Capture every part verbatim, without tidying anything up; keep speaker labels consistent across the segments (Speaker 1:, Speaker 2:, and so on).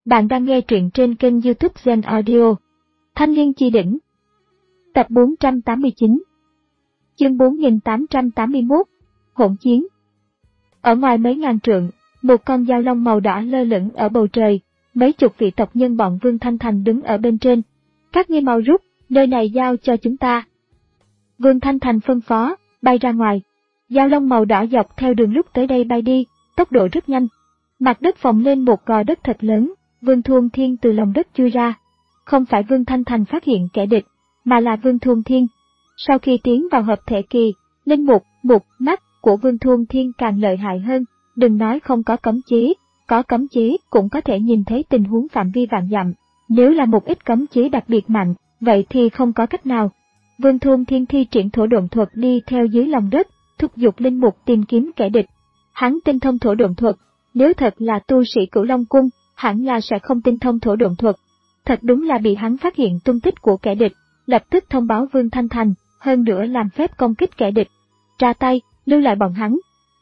Speaker 1: Bạn đang nghe truyện trên kênh YouTube Zen Audio. Thanh Liên Chi Đỉnh. Tập bốn trăm tám mươi chín. Chương bốn nghìn tám trăm tám mươi mốt. Hỗn chiến. Ở ngoài mấy ngàn trượng, một con dao long màu đỏ lơ lửng ở bầu trời, mấy chục vị tộc nhân bọn Vương Thanh Thành đứng ở bên trên. Các ngươi mau rút, nơi này giao cho chúng ta. Vương Thanh Thành phân phó, bay ra ngoài. Dao long màu đỏ dọc theo đường lúc tới đây bay đi, tốc độ rất nhanh. Mặt đất phồng lên một gò đất thật lớn. Vương Thuôn Thiên từ lòng đất chui ra. Không phải Vương Thanh Thành phát hiện kẻ địch, mà là Vương Thuôn Thiên. Sau khi tiến vào hợp thể kỳ, linh mục, mục, mắt của Vương Thuôn Thiên càng lợi hại hơn. Đừng nói không có cấm chế, có cấm chế cũng có thể nhìn thấy tình huống phạm vi vạn dặm. Nếu là một ít cấm chế đặc biệt mạnh, vậy thì không có cách nào. Vương Thuôn Thiên thi triển thổ độn thuật đi theo dưới lòng đất, thúc giục linh mục tìm kiếm kẻ địch. Hắn tinh thông thổ độn thuật, nếu thật là tu sĩ Cửu Long Cung, hẳn là sẽ không tinh thông thổ độn thuật. Thật đúng là bị hắn phát hiện tung tích của kẻ địch, lập tức thông báo Vương Thanh Thành, hơn nữa làm phép công kích kẻ địch. Ra tay, lưu lại bọn hắn.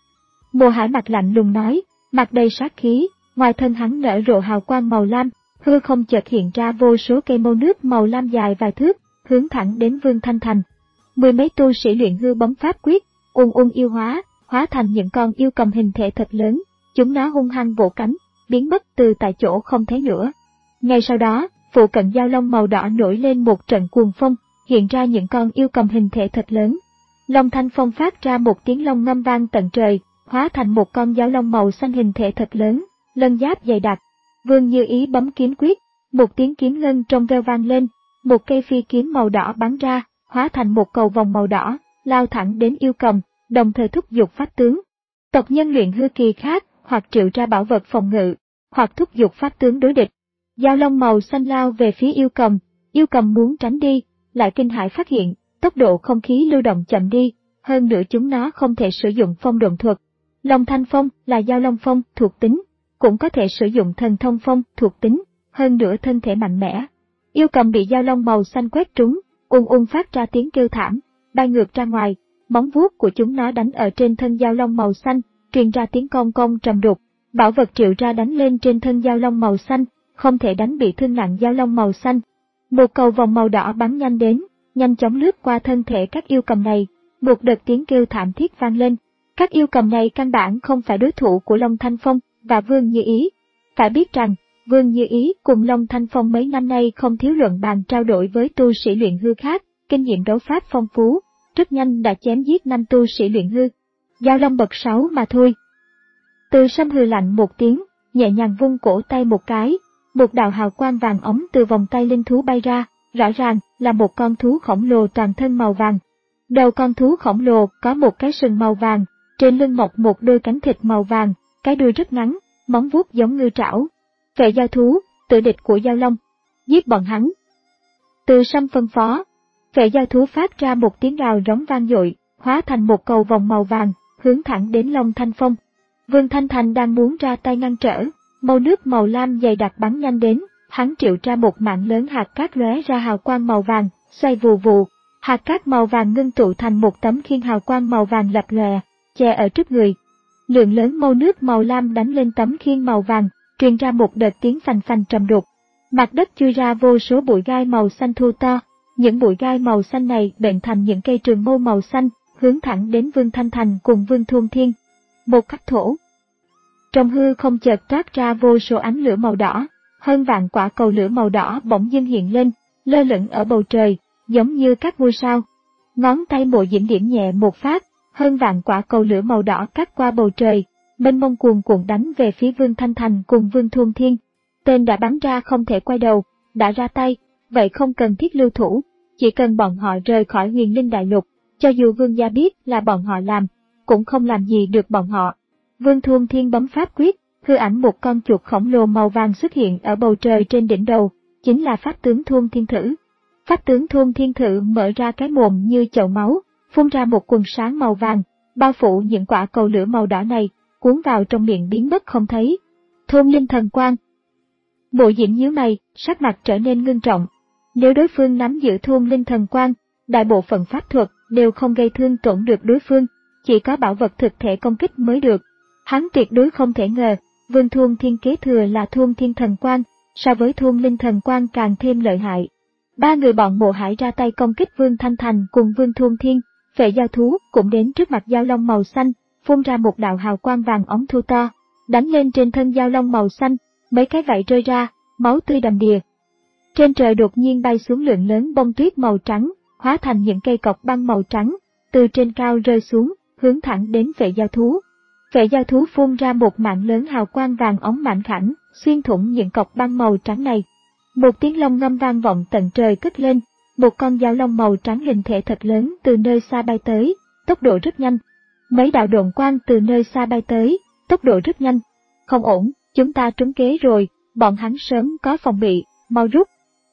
Speaker 1: Mộ Hải mặt lạnh lùng nói, mặt đầy sát khí, ngoài thân hắn nở rộ hào quang màu lam, hư không chợt hiện ra vô số cây mâu nước màu lam dài vài thước, hướng thẳng đến Vương Thanh Thành. Mười mấy tu sĩ luyện hư bấm pháp quyết, ung ung yêu hóa, hóa thành những con yêu cầm hình thể thật lớn, chúng nó hung hăng vỗ cánh, biến mất từ tại chỗ không thấy nữa. Ngay sau đó, phụ cận dao long màu đỏ nổi lên một trận cuồng phong, hiện ra những con yêu cầm hình thể thật lớn. Long thanh phong phát ra một tiếng long ngâm vang tận trời, hóa thành một con dao long màu xanh hình thể thật lớn, lân giáp dày đặc. Vương Như Ý bấm kiếm quyết, một tiếng kiếm ngân trong veo vang lên, một cây phi kiếm màu đỏ bắn ra, hóa thành một cầu vòng màu đỏ, lao thẳng đến yêu cầm, đồng thời thúc giục pháp tướng. Tộc nhân luyện hư kỳ khác, hoặc triệu ra bảo vật phòng ngự, hoặc thúc giục pháp tướng đối địch. Dao long màu xanh lao về phía yêu cầm, yêu cầm muốn tránh đi, lại kinh hãi phát hiện, tốc độ không khí lưu động chậm đi, hơn nữa chúng nó không thể sử dụng phong độn thuật. Long thanh phong là dao long phong thuộc tính, cũng có thể sử dụng thần thông phong thuộc tính, hơn nữa thân thể mạnh mẽ. Yêu cầm bị dao long màu xanh quét trúng, ung ung phát ra tiếng kêu thảm, bay ngược ra ngoài, móng vuốt của chúng nó đánh ở trên thân dao long màu xanh, truyền ra tiếng cong cong trầm đục. Bảo vật triệu ra đánh lên trên thân dao long màu xanh, không thể đánh bị thương nặng dao long màu xanh. Một cầu vòng màu đỏ bắn nhanh đến, nhanh chóng lướt qua thân thể các yêu cầm này, một đợt tiếng kêu thảm thiết vang lên. Các yêu cầm này căn bản không phải đối thủ của Long Thanh Phong và Vương Như Ý. Phải biết rằng, Vương Như Ý cùng Long Thanh Phong mấy năm nay không thiếu luận bàn trao đổi với tu sĩ luyện hư khác, kinh nghiệm đấu pháp phong phú, rất nhanh đã chém giết năm tu sĩ luyện hư. Dao long bậc sáu mà thôi. Từ Sâm hừ lạnh một tiếng, nhẹ nhàng vung cổ tay một cái, một đạo hào quang vàng óng từ vòng tay linh thú bay ra, rõ ràng là một con thú khổng lồ toàn thân màu vàng. Đầu con thú khổng lồ có một cái sừng màu vàng, trên lưng mọc một đôi cánh thịt màu vàng, cái đuôi rất ngắn, móng vuốt giống ngư trảo. Vệ giao thú, tự địch của dao long, giết bọn hắn. Từ Sâm phân phó, vệ giao thú phát ra một tiếng gào rống vang dội, hóa thành một cầu vòng màu vàng, hướng thẳng đến Long Thanh Phong. Vương Thanh Thành đang muốn ra tay ngăn trở, màu nước màu lam dày đặc bắn nhanh đến, hắn triệu ra một mạng lớn hạt cát lóe ra hào quang màu vàng, xoay vù vù, hạt cát màu vàng ngưng tụ thành một tấm khiên hào quang màu vàng lập lòe, che ở trước người. Lượng lớn màu nước màu lam đánh lên tấm khiên màu vàng, truyền ra một đợt tiếng phành phành trầm đục. Mặt đất chui ra vô số bụi gai màu xanh thu to, những bụi gai màu xanh này bệnh thành những cây trường mâu màu xanh, hướng thẳng đến Vương Thanh Thành cùng Vương Thuôn Thiên. Một khắc thổ. Trong hư không chợt toát ra vô số ánh lửa màu đỏ, hơn vạn quả cầu lửa màu đỏ bỗng dưng hiện lên, lơ lửng ở bầu trời, giống như các ngôi sao. Ngón tay Mộ Diễm điểm nhẹ một phát, hơn vạn quả cầu lửa màu đỏ cắt qua bầu trời, mênh mông cuồn cuộn đánh về phía Vương Thanh Thành cùng Vương Thuôn Thiên. Tên đã bắn ra không thể quay đầu, đã ra tay, vậy không cần thiết lưu thủ, chỉ cần bọn họ rời khỏi Huyền Linh Đại Lục, cho dù Vương gia biết là bọn họ làm, cũng không làm gì được bọn họ. Vương Thuôn Thiên bấm pháp quyết, hư ảnh một con chuột khổng lồ màu vàng xuất hiện ở bầu trời trên đỉnh đầu, chính là pháp tướng Thuôn Thiên Thử. Pháp tướng Thuôn Thiên Thử mở ra cái mồm như chậu máu, phun ra một quần sáng màu vàng, bao phủ những quả cầu lửa màu đỏ này, cuốn vào trong miệng biến mất không thấy. Thôn linh thần quang. Mộ Diễm nhíu mày, sắc mặt trở nên ngưng trọng. Nếu đối phương nắm giữ thôn linh thần quang, đại bộ phận pháp thuật đều không gây thương tổn được đối phương, chỉ có bảo vật thực thể công kích mới được. Hắn tuyệt đối không thể ngờ, Vương Thuôn Thiên kế thừa là Thuôn Thiên Thần Quang, so với Thuôn Linh Thần Quang càng thêm lợi hại. Ba người bọn Mộ Hải ra tay công kích Vương Thanh Thành cùng Vương Thuôn Thiên, Phệ Giao Thú cũng đến trước mặt Giao Long màu xanh, phun ra một đạo hào quang vàng óng thu to, đánh lên trên thân Giao Long màu xanh, mấy cái vảy rơi ra, máu tươi đầm đìa. Trên trời đột nhiên bay xuống lượng lớn bông tuyết màu trắng, hóa thành những cây cọc băng màu trắng, từ trên cao rơi xuống, hướng thẳng đến Phệ Giao Thú. Phệ Giao Thú phun ra một mạng lớn hào quang vàng óng mảnh khảnh, xuyên thủng những cọc băng màu trắng này. Một tiếng long ngâm vang vọng tận trời cất lên, một con dao long màu trắng hình thể thật lớn từ nơi xa bay tới, tốc độ rất nhanh. Mấy đạo độn quang từ nơi xa bay tới, tốc độ rất nhanh. Không ổn, chúng ta trúng kế rồi, bọn hắn sớm có phòng bị, mau rút.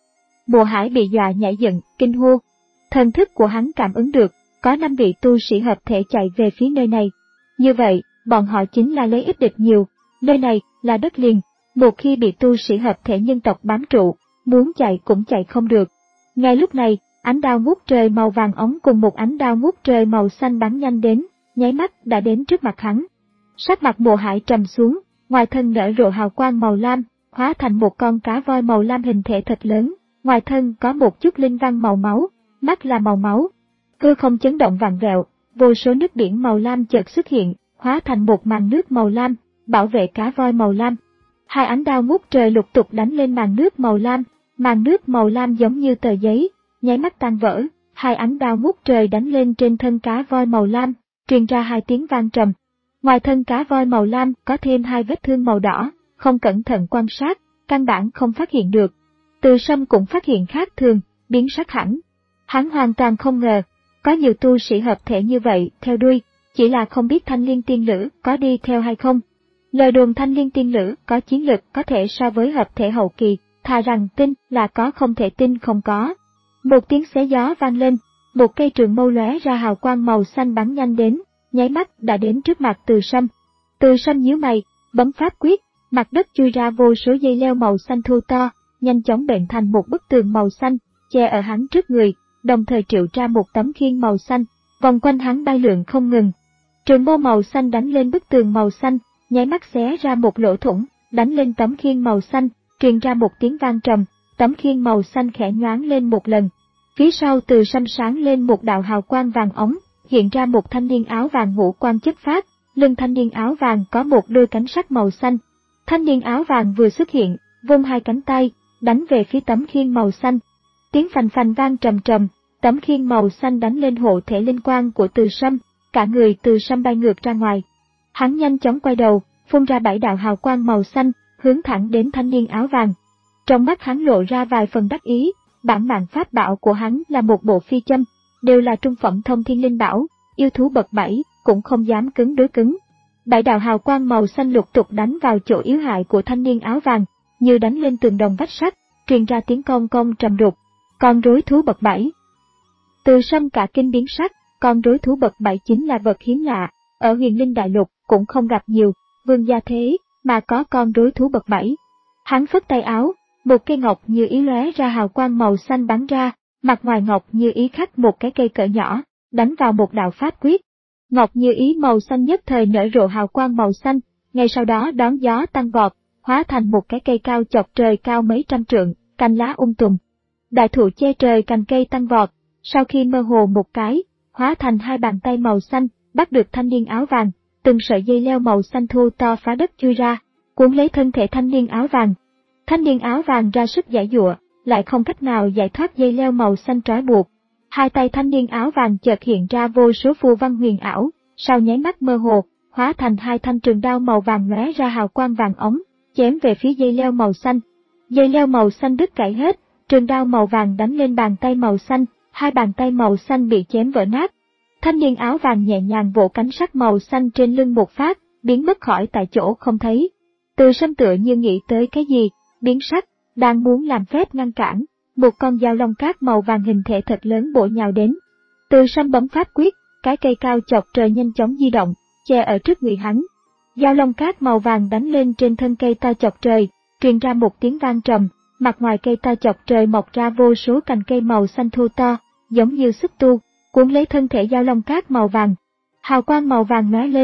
Speaker 1: Mộ Hải bị dọa nhảy dựng, kinh hô. Thần thức của hắn cảm ứng được, có năm vị tu sĩ hợp thể chạy về phía nơi này. Như vậy, bọn họ chính là lấy ít địch nhiều, nơi này là đất liền, một khi bị tu sĩ hợp thể nhân tộc bám trụ, muốn chạy cũng chạy không được. Ngay lúc này, ánh đao ngút trời màu vàng óng cùng một ánh đao ngút trời màu xanh bắn nhanh đến, nháy mắt đã đến trước mặt hắn. Sắc mặt Mộ Hải trầm xuống, ngoài thân nở rộ hào quang màu lam, hóa thành một con cá voi màu lam hình thể thật lớn, ngoài thân có một chút linh văn màu máu, mắt là màu máu. Hư không chấn động vặn vẹo, vô số nước biển màu lam chợt xuất hiện, hóa thành một màn nước màu lam, bảo vệ cá voi màu lam. Hai ánh đao ngút trời lục tục đánh lên màn nước màu lam, màn nước màu lam giống như tờ giấy, nháy mắt tan vỡ. Hai ánh đao ngút trời đánh lên trên thân cá voi màu lam, truyền ra hai tiếng vang trầm. Ngoài thân cá voi màu lam có thêm hai vết thương màu đỏ, không cẩn thận quan sát, căn bản không phát hiện được. Từ Sâm cũng phát hiện khác thường, biến sắc hẳn. Hắn hoàn toàn không ngờ, có nhiều tu sĩ hợp thể như vậy theo đuôi, chỉ là không biết Thanh Liên Tiên Lữ có đi theo hay không. Lời đồn Thanh Liên Tiên Lữ có chiến lực có thể so với hợp thể hậu kỳ, thà rằng tin là có không thể tin không có. Một tiếng xé gió vang lên, một cây trường mâu lóe ra hào quang màu xanh bắn nhanh đến, nháy mắt đã đến trước mặt Từ Sâm. Từ Sâm nhíu mày, bấm pháp quyết, mặt đất chui ra vô số dây leo màu xanh thô to, nhanh chóng bệnh thành một bức tường màu xanh, che ở hắn trước người, đồng thời triệu ra một tấm khiên màu xanh, vòng quanh hắn bay lượn không ngừng. Trường mâu màu xanh đánh lên bức tường màu xanh, nháy mắt xé ra một lỗ thủng, đánh lên tấm khiên màu xanh, truyền ra một tiếng vang trầm, tấm khiên màu xanh khẽ nhoáng lên một lần. Phía sau Từ Sâm sáng lên một đạo hào quang vàng óng, hiện ra một thanh niên áo vàng ngũ quan chất phát, lưng thanh niên áo vàng có một đôi cánh sắt màu xanh. Thanh niên áo vàng vừa xuất hiện, vung hai cánh tay, đánh về phía tấm khiên màu xanh. Tiếng phành phành vang trầm trầm, tấm khiên màu xanh đánh lên hộ thể linh quang của Từ Sâm, cả người Từ Sâm bay ngược ra ngoài. Hắn nhanh chóng quay đầu, phun ra bảy đạo hào quang màu xanh, hướng thẳng đến thanh niên áo vàng. Trong mắt hắn lộ ra vài phần đắc ý, bản mạng pháp bảo của hắn là một bộ phi châm, đều là trung phẩm thông thiên linh bảo, yêu thú bậc bảy cũng không dám cứng đối cứng. Bảy đạo hào quang màu xanh lục tục đánh vào chỗ yếu hại của thanh niên áo vàng, như đánh lên tường đồng vách sắt, truyền ra tiếng cong cong trầm đục. Con rối thú bậc bảy. Từ Sâm cả kinh biến sắc, con rối thú bậc bảy chính là vật hiếm lạ, ở Huyền Linh Đại Lục cũng không gặp nhiều, vương gia thế mà có con rối thú bậc bảy. Hắn phất tay áo, một cây ngọc như ý lóe ra hào quang màu xanh bắn ra, mặt ngoài ngọc như ý khắc một cái cây cỡ nhỏ, đánh vào một đạo pháp quyết. Ngọc như ý màu xanh nhất thời nở rộ hào quang màu xanh, ngay sau đó đón gió tăng vọt, hóa thành một cái cây cao chọc trời cao mấy trăm trượng, cành lá um tùm. Đại thụ che trời cành cây tăng vọt, sau khi mơ hồ một cái, hóa thành hai bàn tay màu xanh, bắt được thanh niên áo vàng, từng sợi dây leo màu xanh thô to phá đất chui ra, cuốn lấy thân thể thanh niên áo vàng. Thanh niên áo vàng ra sức giãy giụa, lại không cách nào giải thoát dây leo màu xanh trói buộc. Hai tay thanh niên áo vàng chợt hiện ra vô số phù văn huyền ảo, sau nháy mắt mơ hồ, hóa thành hai thanh trường đao màu vàng lóe ra hào quang vàng ống, chém về phía dây leo màu xanh. Dây leo màu xanh đứt gãy hết, trường đao màu vàng đánh lên bàn tay màu xanh, hai bàn tay màu xanh bị chém vỡ nát. Thanh niên áo vàng nhẹ nhàng vỗ cánh sắt màu xanh trên lưng một phát, biến mất khỏi tại chỗ không thấy. Từ Sâm tựa như nghĩ tới cái gì, biến sắc, đang muốn làm phép ngăn cản, một con dao long cát màu vàng hình thể thật lớn bổ nhào đến. Từ Sâm bấm pháp quyết, cái cây cao chọc trời nhanh chóng di động, che ở trước người hắn. Dao long cát màu vàng đánh lên trên thân cây to chọc trời, truyền ra một tiếng vang trầm, mặt ngoài cây to chọc trời mọc ra vô số cành cây màu xanh thô to, giống như xúc tu, cuốn lấy thân thể dao long cát màu vàng. Hào quang màu vàng lóe lên,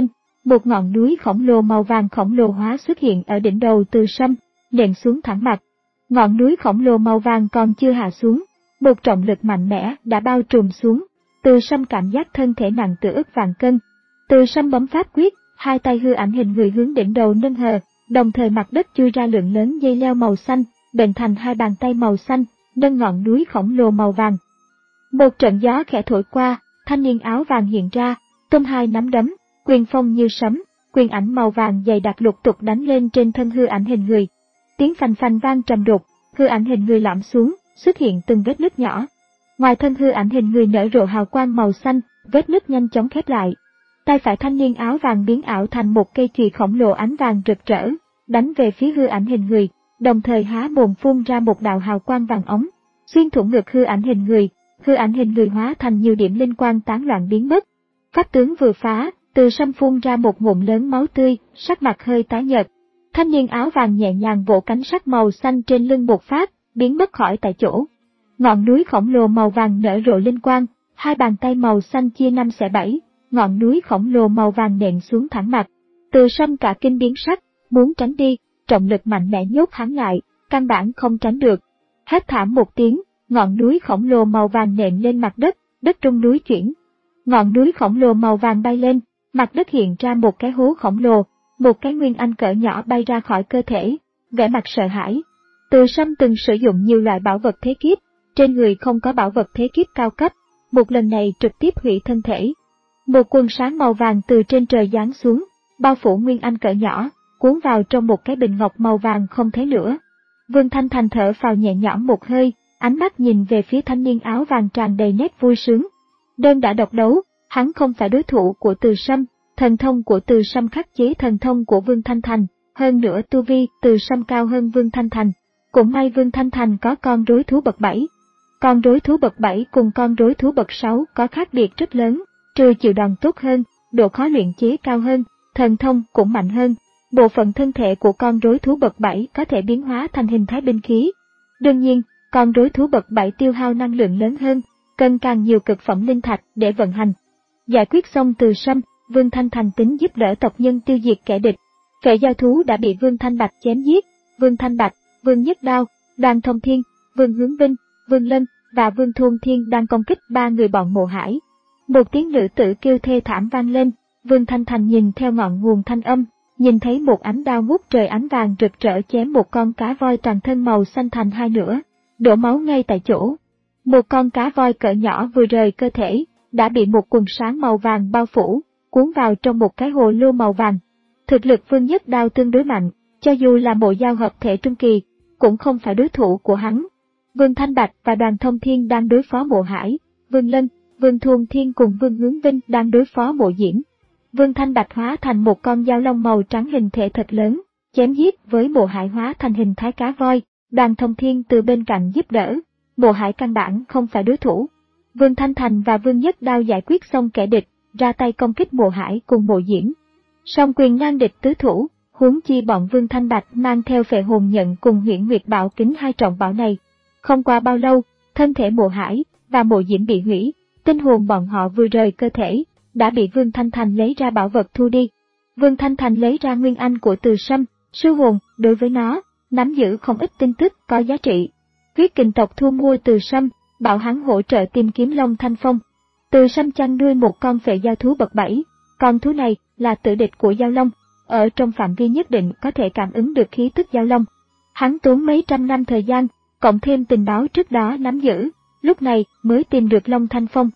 Speaker 1: Một ngọn núi khổng lồ màu vàng khổng lồ hóa xuất hiện ở đỉnh đầu Từ Sâm, nện xuống thẳng mặt. Ngọn núi khổng lồ màu vàng còn chưa hạ xuống, một trọng lực mạnh mẽ đã bao trùm xuống. Từ Sâm cảm giác thân thể nặng tựa ức vạn cân. Từ Sâm bấm pháp quyết, hai tay hư ảnh hình người hướng đỉnh đầu nâng hờ, đồng thời mặt đất chui ra lượng lớn dây leo màu xanh, bệnh thành hai bàn tay màu xanh, nâng ngọn núi khổng lồ màu vàng. Một trận gió khẽ thổi qua, thanh niên áo vàng hiện ra, tung hai nắm đấm, quyền phong như sấm, quyền ảnh màu vàng dày đặc lục tục đánh lên trên thân hư ảnh hình người. Tiếng phành phành vang trầm đục, hư ảnh hình người lõm xuống, xuất hiện từng vết nứt nhỏ. Ngoài thân hư ảnh hình người nở rộ hào quang màu xanh, vết nứt nhanh chóng khép lại. Tay phải thanh niên áo vàng biến ảo thành một cây chùy khổng lồ ánh vàng rực rỡ, đánh về phía hư ảnh hình người, đồng thời há mồm phun ra một đạo hào quang vàng ống, xuyên thủng ngực hư ảnh hình người, hư ảnh hình người hóa thành nhiều điểm linh quang tán loạn biến mất. Pháp tướng vừa phá, Từ Sâm phun ra một ngụm lớn máu tươi, sắc mặt hơi tái nhợt. Thanh niên áo vàng nhẹ nhàng vỗ cánh sắc màu xanh trên lưng một phát, biến mất khỏi tại chỗ. Ngọn núi khổng lồ màu vàng nở rộ linh quang, hai bàn tay màu xanh chia năm xẻ bảy, ngọn núi khổng lồ màu vàng nện xuống thẳng mặt. Từ Sâm cả kinh biến sắc, muốn tránh đi, trọng lực mạnh mẽ nhốt hắn lại, căn bản không tránh được. Hét thảm một tiếng, ngọn núi khổng lồ màu vàng nện lên mặt đất, đất rung núi chuyển. Ngọn núi khổng lồ màu vàng bay lên, mặt đất hiện ra một cái hố khổng lồ, một cái nguyên anh cỡ nhỏ bay ra khỏi cơ thể, vẻ mặt sợ hãi. Từ Sâm từng sử dụng nhiều loại bảo vật thế kiếp, trên người không có bảo vật thế kiếp cao cấp, một lần này trực tiếp hủy thân thể. Một quần sáng màu vàng từ trên trời giáng xuống, bao phủ nguyên anh cỡ nhỏ, cuốn vào trong một cái bình ngọc màu vàng không thấy lửa. Vương Thanh Thành thở phào nhẹ nhõm một hơi, ánh mắt nhìn về phía thanh niên áo vàng tràn đầy nét vui sướng. Đơn đã độc đấu, hắn không phải đối thủ của Từ Sâm, thần thông của Từ Sâm khắc chế thần thông của Vương Thanh Thành, hơn nữa tu vi Từ Sâm cao hơn Vương Thanh Thành. Cũng may Vương Thanh Thành có con rối thú bậc bảy. Con rối thú bậc bảy cùng con rối thú bậc sáu có khác biệt rất lớn, trừ chịu đòn tốt hơn, độ khó luyện chế cao hơn, thần thông cũng mạnh hơn. Bộ phận thân thể của con rối thú bậc bảy có thể biến hóa thành hình thái binh khí. Đương nhiên, con rối thú bậc bảy tiêu hao năng lượng lớn hơn, cần càng nhiều cực phẩm linh thạch để vận hành. Giải quyết xong Từ Sâm, Vương Thanh Thành tính giúp đỡ tộc nhân tiêu diệt kẻ địch. Phệ giao thú đã bị Vương Thanh Bạch chém giết, Vương Thanh Bạch, Vương Nhất Đao, Đoàn Thông Thiên, Vương Hướng Vinh, Vương Lân và Vương Thôn Thiên đang công kích ba người bọn Mộ Hải. Một tiếng nữ tử kêu thê thảm vang lên, Vương Thanh Thành nhìn theo ngọn nguồn thanh âm, nhìn thấy một ánh đao ngút trời ánh vàng rực rỡ chém một con cá voi toàn thân màu xanh thành hai nửa, đổ máu ngay tại chỗ. Một con cá voi cỡ nhỏ vừa rời cơ thể, đã bị một quần sáng màu vàng bao phủ, cuốn vào trong một cái hồ lô màu vàng. Thực lực Vương Nhất Đao tương đối mạnh, cho dù là Mộ Giao hợp thể trung kỳ, cũng không phải đối thủ của hắn. Vương Thanh Bạch và Đoàn Thông Thiên đang đối phó Mộ Hải, Vương Lân, Vương Thôn Thiên cùng Vương Hướng Vinh đang đối phó Mộ Diễm. Vương Thanh Bạch hóa thành một con dao long màu trắng hình thể thật lớn, chém giết với Mộ Hải hóa thành hình thái cá voi, Đoàn Thông Thiên từ bên cạnh giúp đỡ. Mộ Hải căn bản không phải đối thủ. Vương Thanh Thành và Vương Nhất Đao giải quyết xong kẻ địch, ra tay công kích Mộ Hải cùng Mộ Diễm. Song quyền nan địch tứ thủ, huống chi bọn Vương Thanh Bạch mang theo Phệ Hồn Nhận cùng Huyễn Nguyệt Bảo Kính hai trọng bảo này. Không qua bao lâu, thân thể Mộ Hải và Mộ Diễm bị hủy, tinh hồn bọn họ vừa rời cơ thể, đã bị Vương Thanh Thành lấy ra bảo vật thu đi. Vương Thanh Thành lấy ra nguyên anh của Từ Sâm, sư hồn, đối với nó, nắm giữ không ít tin tức có giá trị. Huyết Kình tộc thu mua Từ Sâm, bảo hắn hỗ trợ tìm kiếm Long Thanh Phong. Từ Sâm chăn nuôi một con phệ giao thú bậc bảy, con thú này là tử địch của giao long, ở trong phạm vi nhất định có thể cảm ứng được khí tức giao long. Hắn tốn mấy trăm năm thời gian, cộng thêm tình báo trước đó nắm giữ, lúc này mới tìm được Long Thanh Phong.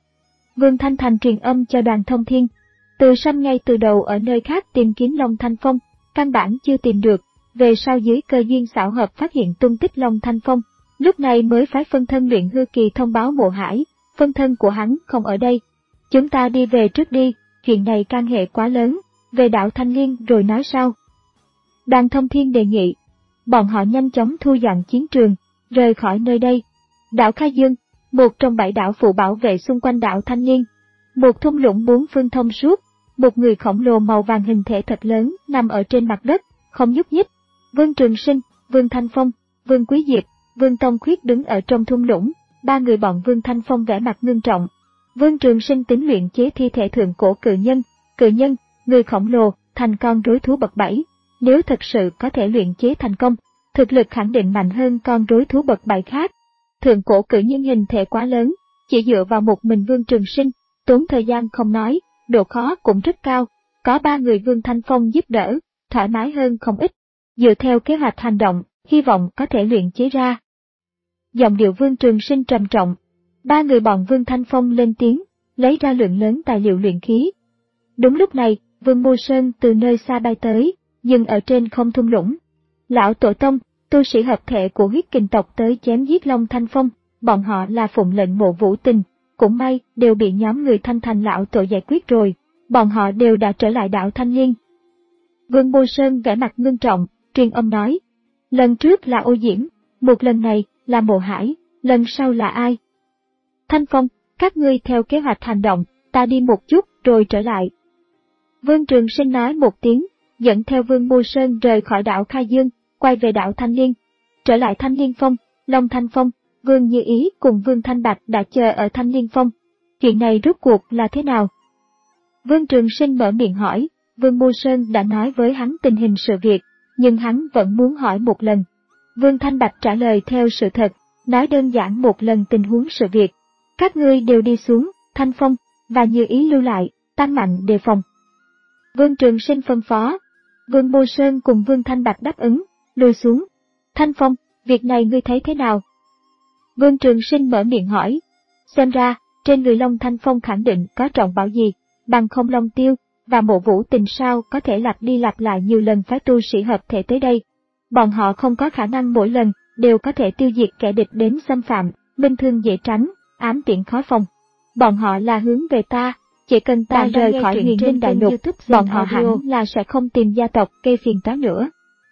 Speaker 1: Vương Thanh Thành truyền âm cho Đoàn Thông Thiên. Từ Sâm ngay từ đầu ở nơi khác tìm kiếm Long Thanh Phong, căn bản chưa tìm được, về sau dưới cơ duyên xảo hợp phát hiện tung tích Long Thanh Phong, lúc này mới phái phân thân Luyện Hư Kỳ thông báo Mộ Hải, phân thân của hắn không ở đây. Chúng ta đi về trước đi, chuyện này can hệ quá lớn, về đảo Thanh Liên rồi nói sau. Đoàn Thông Thiên đề nghị. Bọn họ nhanh chóng thu dọn chiến trường, rời khỏi nơi đây. Đảo Khai Dương, một trong bảy đảo phụ bảo vệ xung quanh đảo Thanh Liên. Một thung lũng bốn phương thông suốt, một người khổng lồ màu vàng hình thể thật lớn nằm ở trên mặt đất, không nhúc nhích. Vương Trường Sinh, Vương Thanh Phong, Vương Quý Diệp, Vương Tông Khuyết đứng ở trong thung lũng, ba người bọn Vương Thanh Phong vẻ mặt ngưng trọng. Vương Trường Sinh tính luyện chế thi thể thượng cổ cự nhân, cự nhân, người khổng lồ, thành con rối thú bậc bảy. Nếu thực sự có thể luyện chế thành công, thực lực khẳng định mạnh hơn con rối thú bậc bảy khác. Thượng cổ cự nhân hình thể quá lớn, chỉ dựa vào một mình Vương Trường Sinh, tốn thời gian không nói, độ khó cũng rất cao, có ba người Vương Thanh Phong giúp đỡ, thoải mái hơn không ít. Dựa theo kế hoạch hành động, hy vọng có thể luyện chế ra. Giọng điệu Vương Trường Sinh trầm trọng. Ba người bọn Vương Thanh Phong lên tiếng, lấy ra lượng lớn tài liệu luyện khí. Đúng lúc này, Vương Mô Sơn từ nơi xa bay tới, dừng ở trên không thung lũng. Lão Tổ Tông, tu sĩ hợp thể của huyết kình tộc tới chém giết Long Thanh Phong, bọn họ là phụng lệnh Mộ Vũ Tình, cũng may đều bị nhóm người Thanh Thành lão tổ giải quyết rồi, bọn họ đều đã trở lại đảo Thanh Liên. Vương Mô Sơn vẻ mặt ngưng trọng, truyền âm nói, lần trước là Ô Diễm, một lần này là Mộ Hải, lần sau là ai? Thanh Phong, các ngươi theo kế hoạch hành động, ta đi một chút rồi trở lại. Vương Trường Sinh nói một tiếng, dẫn theo Vương Mô Sơn rời khỏi đảo Khai Dương, quay về đảo Thanh Liên. Trở lại Thanh Liên Phong, Long Thanh Phong, Vương Như Ý cùng Vương Thanh Bạch đã chờ ở Thanh Liên Phong. Chuyện này rốt cuộc là thế nào? Vương Trường Sinh mở miệng hỏi, Vương Mô Sơn đã nói với hắn tình hình sự việc, nhưng hắn vẫn muốn hỏi một lần. Vương Thanh Bạch trả lời theo sự thật, nói đơn giản một lần tình huống sự việc. Các ngươi đều đi xuống, Thanh Phong, và Như Ý lưu lại, tăng mạnh đề phòng. Vương Trường Sinh phân phó. Vương Mô Sơn cùng Vương Thanh Bạch đáp ứng, lùi xuống. Thanh Phong, việc này ngươi thấy thế nào? Vương Trường Sinh mở miệng hỏi. Xem ra, trên người Long Thanh Phong khẳng định có trọng bảo gì, bằng không Long Tiêu và Mộ Vũ Tình sao có thể lặp đi lặp lại nhiều lần phái tu sĩ hợp thể tới đây. Bọn họ không có khả năng mỗi lần đều có thể tiêu diệt kẻ địch đến xâm phạm, minh thương dễ tránh, ám tiễn khó phòng. Bọn họ là hướng về ta, chỉ cần ta rời khỏi Huyền Linh Đại Lục, bọn họ hẳn là sẽ không tìm gia tộc gây phiền toái nữa.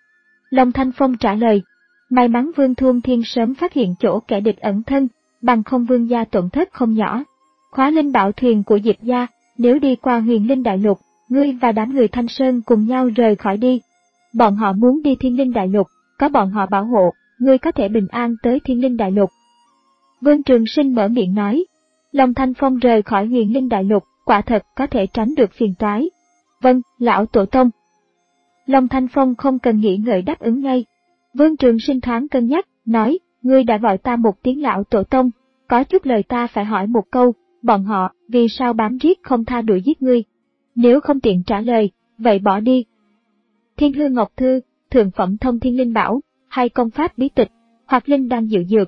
Speaker 1: Long Thanh Phong trả lời, may mắn Vương Thuôn Thiên sớm phát hiện chỗ kẻ địch ẩn thân, bằng không Vương gia tổn thất không nhỏ. Khóa linh bảo thuyền của Diệp gia, nếu đi qua Huyền Linh Đại Lục, ngươi và đám người Thanh Sơn cùng nhau rời khỏi đi. Bọn họ muốn đi Thiên Linh Đại Lục, có bọn họ bảo hộ, ngươi có thể bình an tới Thiên Linh Đại Lục. Vương Trường Sinh mở miệng nói, Long Thanh Phong rời khỏi Huyền Linh Đại Lục, quả thật có thể tránh được phiền toái. Vâng, lão tổ tông. Long Thanh Phong không cần nghĩ ngợi đáp ứng ngay. Vương Trường Sinh thoáng cân nhắc, nói, ngươi đã gọi ta một tiếng lão tổ tông, có chút lời ta phải hỏi một câu, bọn họ vì sao bám riết không tha đuổi giết ngươi? Nếu không tiện trả lời, vậy bỏ đi. Thiên Hư Ngọc Thư, thượng phẩm thông thiên linh bảo, hay công pháp bí tịch, hoặc linh đan diệu dược.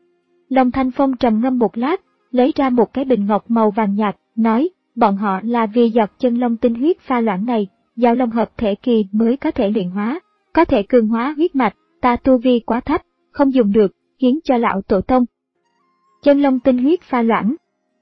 Speaker 1: Long Thanh Phong trầm ngâm một lát, lấy ra một cái bình ngọc màu vàng nhạt, nói, bọn họ là vì giọt chân long tinh huyết pha loãng này, giao long hợp thể kỳ mới có thể luyện hóa, có thể cường hóa huyết mạch, ta tu vi quá thấp, không dùng được, hiến cho lão tổ tông. Chân long tinh huyết pha loãng.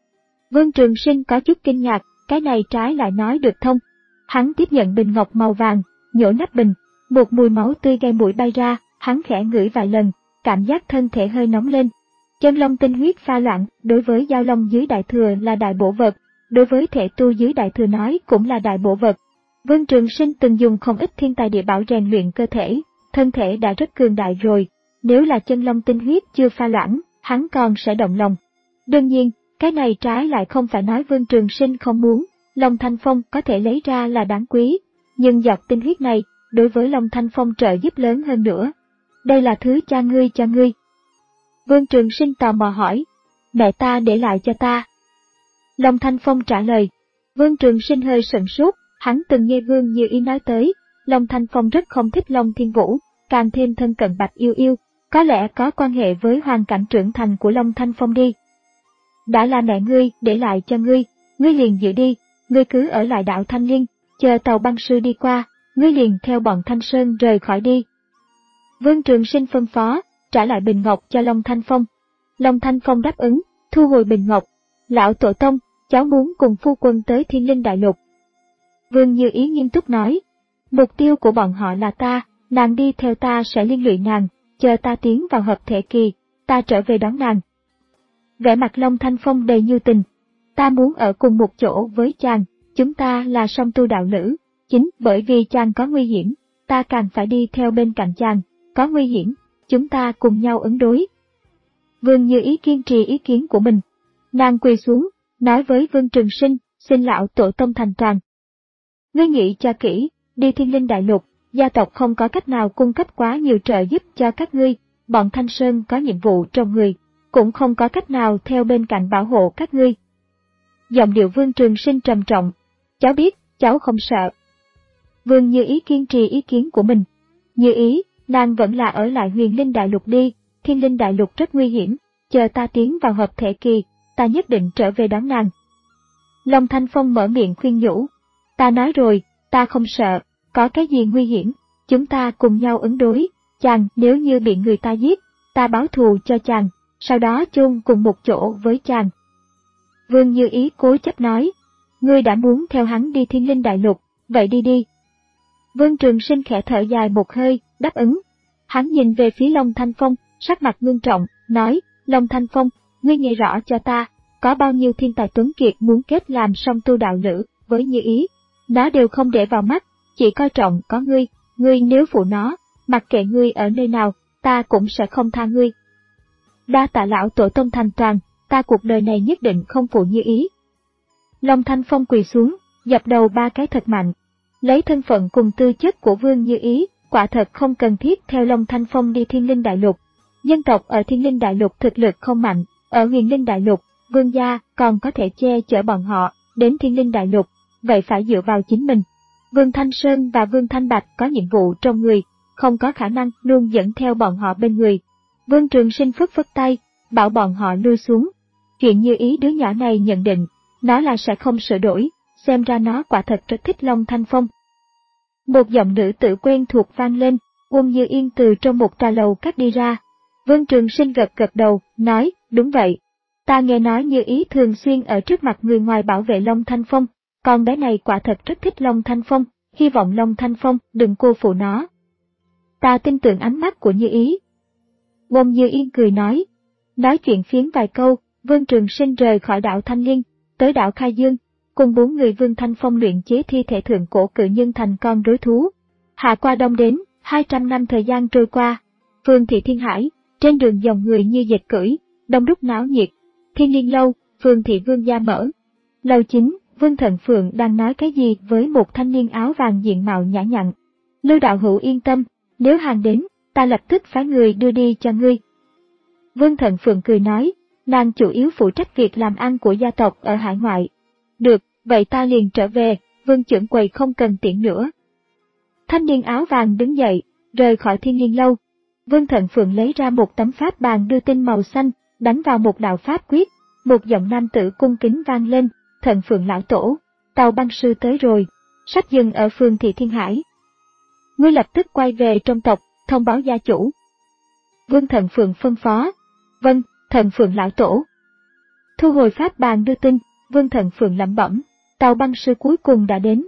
Speaker 1: Vương Trường Sinh có chút kinh ngạc, cái này trái lại nói được thông. Hắn tiếp nhận bình ngọc màu vàng, nhổ nắp bình, một mùi máu tươi gây mũi bay ra, hắn khẽ ngửi vài lần, cảm giác thân thể hơi nóng lên. Chân long tinh huyết pha loãng, đối với giao long dưới đại thừa là đại bổ vật, đối với thể tu dưới đại thừa nói cũng là đại bổ vật. Vương Trường Sinh từng dùng không ít thiên tài địa bảo rèn luyện cơ thể, thân thể đã rất cường đại rồi, nếu là chân long tinh huyết chưa pha loãng, hắn còn sẽ động lòng. Đương nhiên, cái này trái lại không phải nói Vương Trường Sinh không muốn, Long Thanh Phong có thể lấy ra là đáng quý, nhưng giọt tinh huyết này, đối với Long Thanh Phong trợ giúp lớn hơn nữa. Đây là thứ cha ngươi cho ngươi. Vương Trường Sinh tò mò hỏi, mẹ ta để lại cho ta. Long Thanh Phong trả lời. Vương Trường Sinh hơi sửng sốt, hắn từng nghe Vương Như Ý nói tới, Long Thanh Phong rất không thích Long Thiên Vũ, càng thêm thân cận Bạch Yêu Yêu, có lẽ có quan hệ với hoàn cảnh trưởng thành của Long Thanh Phong đi. Đã là mẹ ngươi để lại cho ngươi, ngươi liền giữ đi, ngươi cứ ở lại đảo Thanh Liên, chờ tàu băng sư đi qua, ngươi liền theo bọn Thanh Sơn rời khỏi đi. Vương Trường Sinh phân phó, trả lại bình ngọc cho Long Thanh Phong. Long Thanh Phong đáp ứng, thu hồi bình ngọc. Lão tổ tông, cháu muốn cùng phu quân tới Thiên Linh Đại Lục. Vương Như Ý nghiêm túc nói, mục tiêu của bọn họ là ta, nàng đi theo ta sẽ liên lụy nàng, chờ ta tiến vào hợp thể kỳ, ta trở về đón nàng. Vẻ mặt Long Thanh Phong đầy như tình, ta muốn ở cùng một chỗ với chàng, chúng ta là song tu đạo lữ, chính bởi vì chàng có nguy hiểm, ta càng phải đi theo bên cạnh chàng, có nguy hiểm, chúng ta cùng nhau ứng đối. Vương Như Ý kiên trì ý kiến của mình, nàng quỳ xuống, nói với Vương Trường Sinh, xin lão tổ tông thành toàn. Ngươi nghĩ cho kỹ, đi Thiên Linh Đại Lục, gia tộc không có cách nào cung cấp quá nhiều trợ giúp cho các ngươi, bọn Thanh Sơn có nhiệm vụ trong người, cũng không có cách nào theo bên cạnh bảo hộ các ngươi. Giọng điệu Vương Trường Sinh trầm trọng, cháu biết, cháu không sợ. Vương Như Ý kiên trì ý kiến của mình. Như Ý, nàng vẫn là ở lại Huyền Linh Đại Lục đi, Thiên Linh Đại Lục rất nguy hiểm, chờ ta tiến vào hợp thể kỳ, ta nhất định trở về đón nàng. Long Thanh Phong mở miệng khuyên nhủ, ta nói rồi, ta không sợ, có cái gì nguy hiểm, chúng ta cùng nhau ứng đối, chàng nếu như bị người ta giết, ta báo thù cho chàng, sau đó chôn cùng một chỗ với chàng. Vương Như Ý cố chấp nói, ngươi đã muốn theo hắn đi Thiên Linh Đại Lục, vậy đi đi. Vương Trường Sinh khẽ thở dài một hơi, đáp ứng. Hắn nhìn về phía Long Thanh Phong, sắc mặt ngưng trọng, nói, Long Thanh Phong, ngươi nghe rõ cho ta, có bao nhiêu thiên tài tuấn kiệt muốn kết làm song tu đạo lữ với Như Ý, nó đều không để vào mắt, chỉ coi trọng có ngươi, ngươi nếu phụ nó, mặc kệ ngươi ở nơi nào, ta cũng sẽ không tha ngươi. Đa tạ lão tổ tông thành toàn, ta cuộc đời này nhất định không phụ Như Ý. Long Thanh Phong quỳ xuống, dập đầu ba cái thật mạnh. Lấy thân phận cùng tư chất của Vương Như Ý, quả thật không cần thiết theo Long Thanh Phong đi Thiên Linh Đại Lục. Dân tộc ở Thiên Linh Đại Lục thực lực không mạnh, ở Huyền Linh Đại Lục, Vương gia còn có thể che chở bọn họ đến Thiên Linh Đại Lục, vậy phải dựa vào chính mình. Vương Thanh Sơn và Vương Thanh Bạch có nhiệm vụ trong người, không có khả năng luôn dẫn theo bọn họ bên người. Vương Trường Sinh phất phất tay, bảo bọn họ lui xuống. Chuyện Như Ý đứa nhỏ này nhận định, nó là sẽ không sửa đổi, xem ra nó quả thật rất thích Long Thanh Phong. Một giọng nữ tử quen thuộc vang lên, Uông Như Yên từ trong một trà lầu cắt đi ra. Vương Trường Sinh gật gật đầu, nói, đúng vậy. Ta nghe nói Như Ý thường xuyên ở trước mặt người ngoài bảo vệ Long Thanh Phong, con bé này quả thật rất thích Long Thanh Phong, hy vọng Long Thanh Phong đừng cô phụ nó. Ta tin tưởng ánh mắt của Như Ý. Uông Như Yên cười nói. Nói chuyện phiếm vài câu, Vương Trường Sinh rời khỏi đảo Thanh Liên, tới đảo Khai Dương, cùng bốn người Vương Thanh Phong luyện chế thi thể thượng cổ cự nhân thành con rối thú. Hạ qua đông đến, hai trăm năm thời gian trôi qua, Phương thị Thiên Hải, trên đường dòng người như dệt cưỡi, đông đúc náo nhiệt. Thiên Liên lâu, Phương thị Vương gia mở. Lầu chính, Vương Thần Phượng đang nói cái gì với một thanh niên áo vàng diện mạo nhã nhặn. Lưu đạo hữu yên tâm, nếu hàng đến, ta lập tức phái người đưa đi cho ngươi. Vương Thần Phượng cười nói, nàng chủ yếu phụ trách việc làm ăn của gia tộc ở hải ngoại. Được, vậy ta liền trở về, Vương trưởng quầy không cần tiễn nữa. Thanh niên áo vàng đứng dậy, rời khỏi Thiên Liên lâu. Vương Thần Phượng lấy ra một tấm pháp bàn đưa tin màu xanh, đánh vào một đạo pháp quyết, một giọng nam tử cung kính vang lên, Thần Phượng lão tổ, tàu băng sư tới rồi, sắp dừng ở Phương thị Thiên Hải. Ngươi lập tức quay về trong tộc, thông báo gia chủ. Vương Thần Phượng phân phó. Vâng, Thần Phượng lão tổ. Thu hồi pháp bàn đưa tin, Vương Thần Phượng lẩm bẩm, tàu băng sư cuối cùng đã đến.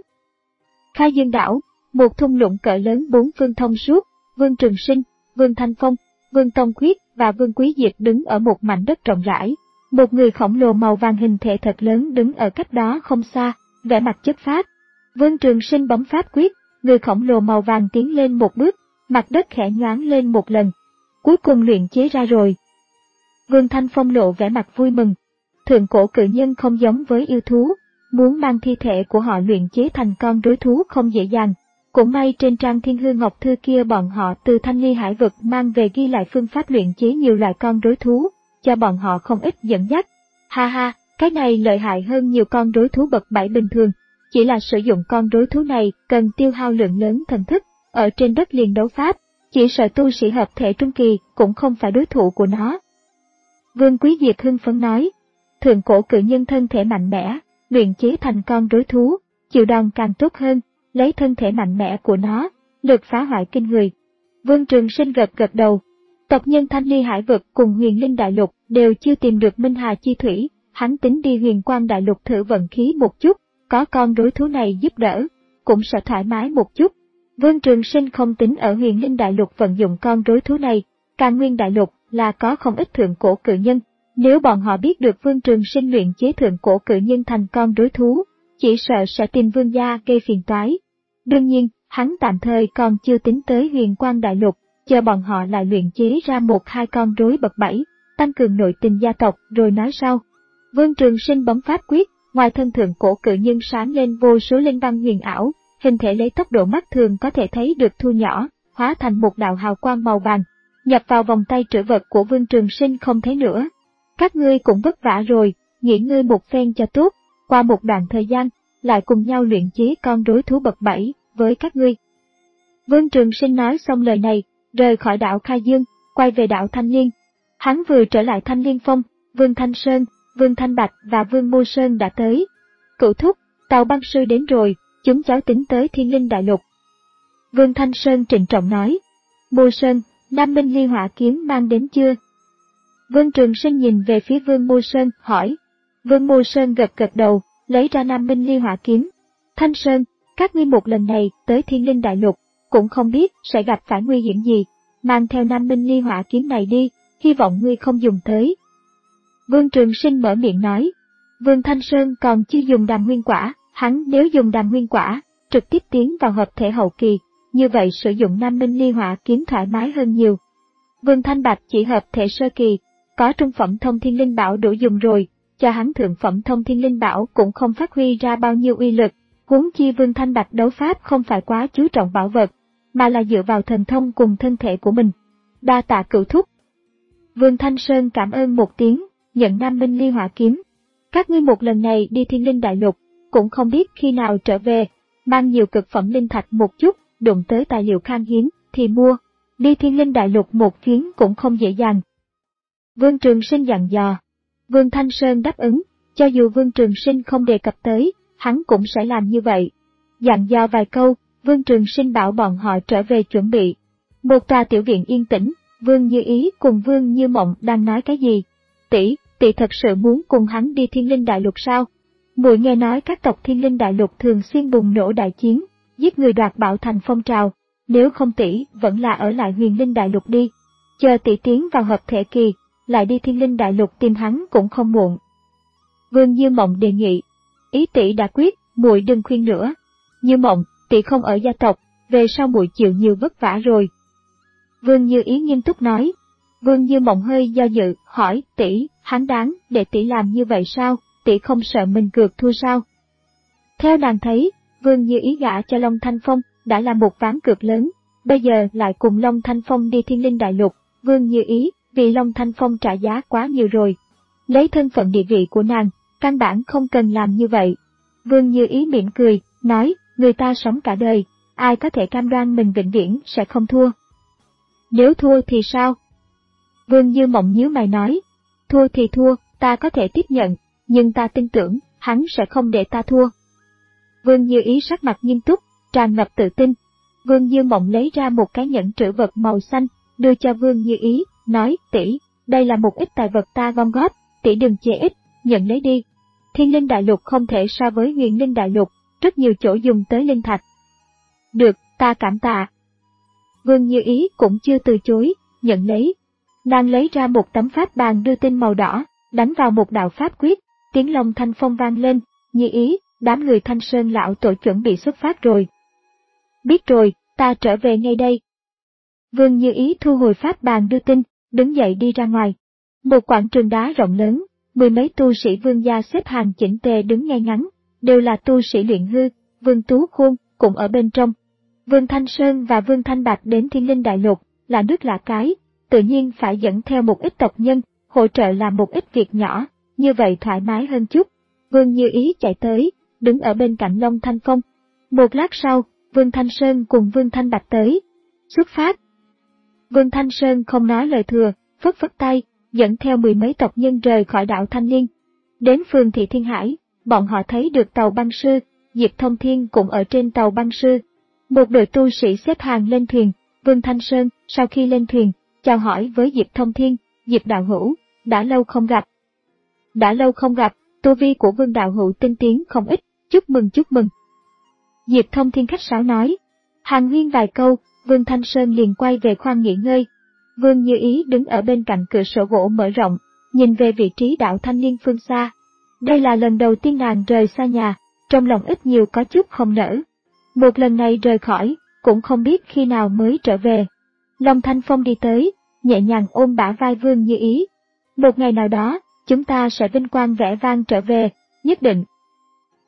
Speaker 1: Khai Dương đảo, một thung lũng cỡ lớn bốn phương thông suốt, Vương Trường Sinh, Vương Thanh Phong, Vương Tông Khuyết và Vương Quý Diệt đứng ở một mảnh đất rộng rãi. Một người khổng lồ màu vàng hình thể thật lớn đứng ở cách đó không xa, vẻ mặt chất phác. Vương Trường Sinh bấm pháp quyết, người khổng lồ màu vàng tiến lên một bước, mặt đất khẽ nhoáng lên một lần. Cuối cùng luyện chế ra rồi. Vương Thanh Phong lộ vẻ mặt vui mừng. Thượng cổ cự nhân không giống với yêu thú, muốn mang thi thể của họ luyện chế thành con rối thú không dễ dàng. Cũng may trên trang Thiên Hư Ngọc Thư kia bọn họ từ Thanh Ly Hải vực mang về ghi lại phương pháp luyện chế nhiều loại con rối thú, cho bọn họ không ít dẫn dắt. Ha ha, cái này lợi hại hơn nhiều con rối thú bậc bảy bình thường, chỉ là sử dụng con rối thú này cần tiêu hao lượng lớn thần thức, ở trên đất liền đấu pháp, chỉ sợ tu sĩ hợp thể trung kỳ cũng không phải đối thủ của nó. Vương Quý Diệt hưng phấn nói, thượng cổ cự nhân thân thể mạnh mẽ, luyện chế thành con rối thú, chịu đòn càng tốt hơn, lấy thân thể mạnh mẽ của nó, lực phá hoại kinh người. Vương Trường Sinh gật gật đầu. Tộc nhân Thanh Ly Hải vực cùng Huyền Linh Đại Lục đều chưa tìm được Minh Hà Chi Thủy, hắn tính đi Huyền Quang Đại Lục thử vận khí một chút, có con rối thú này giúp đỡ, cũng sẽ thoải mái một chút. Vương Trường Sinh không tính ở Huyền Linh Đại Lục vận dụng con rối thú này, Càn Nguyên Đại Lục là có không ít thượng cổ cự nhân, nếu bọn họ biết được Vương Trường Sinh luyện chế thượng cổ cự nhân thành con rối thú, chỉ sợ sẽ tìm Vương gia gây phiền toái. Đương nhiên, hắn tạm thời còn chưa tính tới Huyền Quang Đại Lục, chờ bọn họ lại luyện chế ra một hai con rối bậc bảy, tăng cường nội tình gia tộc rồi nói sau. Vương Trường Sinh bấm pháp quyết, ngoài thân thượng cổ cự nhân sáng lên vô số linh văn huyền ảo, hình thể lấy tốc độ mắt thường có thể thấy được thu nhỏ, hóa thành một đạo hào quang màu vàng, nhập vào vòng tay trữ vật của Vương Trường Sinh không thấy nữa. Các ngươi cũng vất vả rồi, nghỉ ngơi một phen cho tốt, qua một đoạn thời gian, lại cùng nhau luyện chế con rối thú bậc bảy với các ngươi. Vương Trường Sinh nói xong lời này, rời khỏi đảo Khai Dương, quay về đảo Thanh Liên. Hắn vừa trở lại Thanh Liên Phong, Vương Thanh Sơn, Vương Thanh Bạch và Vương Mô Sơn đã tới. Cửu thúc, tàu băng sư đến rồi, chúng cháu tính tới Thiên Linh Đại Lục. Vương Thanh Sơn trịnh trọng nói. Mô Sơn, Nam Minh Ly Hỏa Kiếm mang đến chưa? Vương Trường Sinh nhìn về phía Vương Mô Sơn, hỏi. Vương Mô Sơn gật gật đầu, lấy ra Nam Minh Ly Hỏa Kiếm. Thanh Sơn, các ngươi một lần này tới Thiên Linh Đại Lục, cũng không biết sẽ gặp phải nguy hiểm gì, mang theo Nam Minh Ly Hỏa Kiếm này đi, hy vọng ngươi không dùng tới. Vương Trường Sinh mở miệng nói. Vương Thanh Sơn còn chưa dùng đàm nguyên quả, hắn nếu dùng đàm nguyên quả, trực tiếp tiến vào hợp thể hậu kỳ, như vậy sử dụng Nam Minh Ly Hỏa Kiếm thoải mái hơn nhiều. Vương Thanh Bạch chỉ hợp thể sơ kỳ, có trung phẩm thông thiên linh bảo đủ dùng rồi, cho hắn thượng phẩm thông thiên linh bảo cũng không phát huy ra bao nhiêu uy lực, huống chi Vương Thanh Bạch đấu pháp không phải quá chú trọng bảo vật, mà là dựa vào thần thông cùng thân thể của mình. Đa tạ cửu thúc. Vương Thanh Sơn cảm ơn một tiếng, nhận Nam Minh Ly Hỏa Kiếm. Các ngươi một lần này đi Thiên Linh Đại Lục, cũng không biết khi nào trở về, mang nhiều cực phẩm linh thạch một chút, đụng tới tài liệu khan hiếm, thì mua. Đi Thiên Linh Đại Lục một chuyến cũng không dễ dàng. Vương Trường Sinh dặn dò. Vương Thanh Sơn đáp ứng, cho dù Vương Trường Sinh không đề cập tới, hắn cũng sẽ làm như vậy. Dặn dò vài câu, Vương Trường Sinh bảo bọn họ trở về chuẩn bị. Một tòa tiểu viện yên tĩnh, Vương Như Ý cùng Vương Như Mộng đang nói cái gì? Tỷ, tỷ thật sự muốn cùng hắn đi Thiên Linh Đại Lục sao? Muội nghe nói các tộc Thiên Linh Đại Lục thường xuyên bùng nổ đại chiến, giết người đoạt bảo thành phong trào, nếu không tỷ vẫn là ở lại Huyền Linh Đại Lục đi. Chờ tỷ tiến vào hợp thể kỳ, lại đi Thiên Linh Đại Lục tìm hắn cũng không muộn. Vương Như Mộng đề nghị. Ý tỷ đã quyết, muội đừng khuyên nữa. Như Mộng, tỷ không ở gia tộc, về sau muội chịu nhiều vất vả rồi. Vương Như Ý nghiêm túc nói. Vương Như Mộng hơi do dự, hỏi, tỷ, hắn đáng để tỷ làm như vậy sao, tỷ không sợ mình cược thua sao? Theo nàng thấy, Vương Như Ý gả cho Long Thanh Phong đã là một ván cược lớn, bây giờ lại cùng Long Thanh Phong đi Thiên Linh Đại Lục, Vương Như Ý vì Long Thanh Phong trả giá quá nhiều rồi. Lấy thân phận địa vị của nàng, căn bản không cần làm như vậy. Vương Như Ý mỉm cười, nói, người ta sống cả đời, ai có thể cam đoan mình vĩnh viễn sẽ không thua. Nếu thua thì sao? Vương Như Mộng nhíu mày nói, thua thì thua, ta có thể tiếp nhận, nhưng ta tin tưởng, hắn sẽ không để ta thua. Vương Như Ý sắc mặt nghiêm túc, tràn ngập tự tin. Vương Như Mộng lấy ra một cái nhẫn trữ vật màu xanh, đưa cho Vương Như Ý, nói, tỷ, đây là một ít tài vật ta gom góp, tỷ đừng chê ít, nhận lấy đi. Thiên Linh Đại Lục không thể so với Huyền Linh Đại Lục, rất nhiều chỗ dùng tới linh thạch. Được, ta cảm tạ. Vương Như Ý cũng chưa từ chối, nhận lấy. Nàng lấy ra một tấm pháp bàn đưa tin màu đỏ, đánh vào một đạo pháp quyết, tiếng Long Thanh Phong vang lên, Như Ý, đám người Thanh Sơn lão tổ chuẩn bị xuất phát rồi. Biết rồi, ta trở về ngay đây. Vương Như Ý thu hồi pháp bàn đưa tin, đứng dậy đi ra ngoài. Một quảng trường đá rộng lớn, mười mấy tu sĩ Vương gia xếp hàng chỉnh tề đứng ngay ngắn, đều là tu sĩ luyện hư, Vương Tú Khuôn cũng ở bên trong. Vương Thanh Sơn và Vương Thanh Bạch đến Thiên Linh Đại Lục, là nước lạ cái, tự nhiên phải dẫn theo một ít tộc nhân, hỗ trợ làm một ít việc nhỏ, như vậy thoải mái hơn chút. Vương Như Ý chạy tới, đứng ở bên cạnh Long Thanh Phong. Một lát sau, Vương Thanh Sơn cùng Vương Thanh Bạch tới. Xuất phát. Vương Thanh Sơn không nói lời thừa, phất phất tay, dẫn theo mười mấy tộc nhân rời khỏi đảo Thanh Liên. Đến phường Thị Thiên Hải, bọn họ thấy được tàu băng sư, Diệp Thông Thiên cũng ở trên tàu băng sư. Một đội tu sĩ xếp hàng lên thuyền, Vương Thanh Sơn sau khi lên thuyền, chào hỏi với Diệp Thông Thiên, Diệp đạo hữu, đã lâu không gặp. Đã lâu không gặp, tu vi của Vương đạo hữu tinh tiến không ít, chúc mừng chúc mừng. Diệp Thông Thiên khách sáo nói. Hàn huyên vài câu, Vương Thanh Sơn liền quay về khoang nghỉ ngơi. Vương Như Ý đứng ở bên cạnh cửa sổ gỗ mở rộng, nhìn về vị trí đảo Thanh Liên phương xa. Đây là lần đầu tiên nàng rời xa nhà, trong lòng ít nhiều có chút không nỡ. Một lần này rời khỏi, cũng không biết khi nào mới trở về. Long Thanh Phong đi tới, nhẹ nhàng ôm bả vai Vương Như Ý. Một ngày nào đó, chúng ta sẽ vinh quang vẻ vang trở về, nhất định,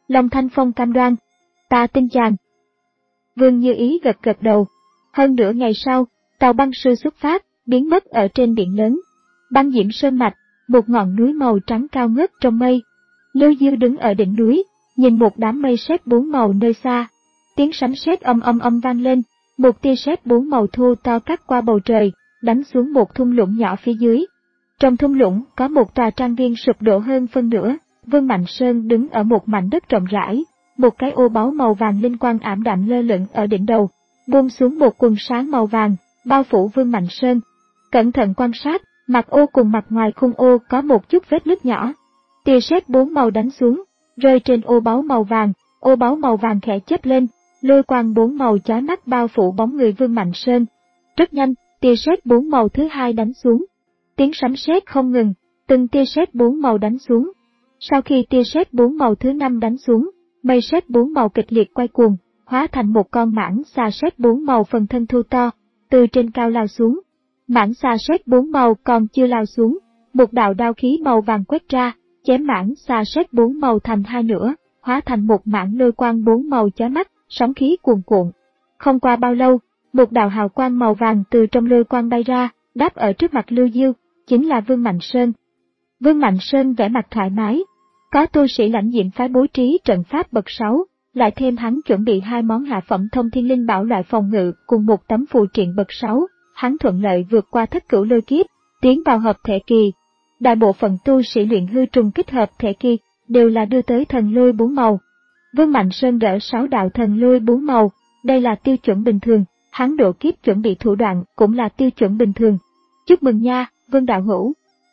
Speaker 1: Long Thanh Phong cam đoan. Ta tin chàng. Vương Như Ý gật gật đầu. Hơn nửa ngày sau, tàu băng sư xuất phát, biến mất ở trên biển lớn. Băng Diễm Sơn Mạch, một ngọn núi màu trắng cao ngất trong mây. Lưu Diêu đứng ở đỉnh núi, nhìn một đám mây sét bốn màu nơi xa. Tiếng sấm sét âm âm âm vang lên, một tia sét bốn màu thô to cắt qua bầu trời, đánh xuống một thung lũng nhỏ phía dưới. Trong thung lũng có một tòa trang viên sụp đổ hơn phân nửa. Vương Mạnh Sơn đứng ở một mảnh đất rộng rãi, một cái ô báu màu vàng linh quang ảm đạm lơ lửng ở đỉnh đầu, buông xuống một quần sáng màu vàng, bao phủ Vương Mạnh Sơn. Cẩn thận quan sát, mặt ô cùng mặt ngoài khung ô có một chút vết nứt nhỏ. Tia sét bốn màu đánh xuống, rơi trên ô báu màu vàng, ô báu màu vàng khẽ chớp lên, lôi quang bốn màu chói mắt bao phủ bóng người Vương Mạnh Sơn. Rất nhanh, tia sét bốn màu thứ hai đánh xuống. Tiếng sấm sét không ngừng, từng tia sét bốn màu đánh xuống. Sau khi tia sét bốn màu thứ năm đánh xuống, mây sét bốn màu kịch liệt quay cuồng, hóa thành một con mãng xà sét bốn màu phần thân thu to, từ trên cao lao xuống. Mãng xà sét bốn màu còn chưa lao xuống, một đạo đao khí màu vàng quét ra, chém mãng xà sét bốn màu thành hai nửa, hóa thành một mảng lôi quang bốn màu chói mắt, sóng khí cuồn cuộn. Không qua bao lâu, một đạo hào quang màu vàng từ trong lôi quang bay ra, đáp ở trước mặt Lưu Diêu, chính là Vương Mạnh Sơn. Vương Mạnh Sơn vẻ mặt thoải mái. Có tu sĩ lãnh diệm phái bố trí trận pháp bậc sáu, lại thêm hắn chuẩn bị hai món hạ phẩm thông thiên linh bảo loại phòng ngự cùng một tấm phù triện bậc sáu, hắn thuận lợi vượt qua thất cửu lôi kiếp, tiến vào hợp thể kỳ. Đại bộ phận tu sĩ luyện hư trùng kích hợp thể kỳ đều là đưa tới thần lôi bốn màu. Vương Mạnh Sơn đỡ sáu đạo thần lôi bốn màu, đây là tiêu chuẩn bình thường, hắn độ kiếp chuẩn bị thủ đoạn cũng là tiêu chuẩn bình thường. Chúc mừng nha, Vương đạo hữu.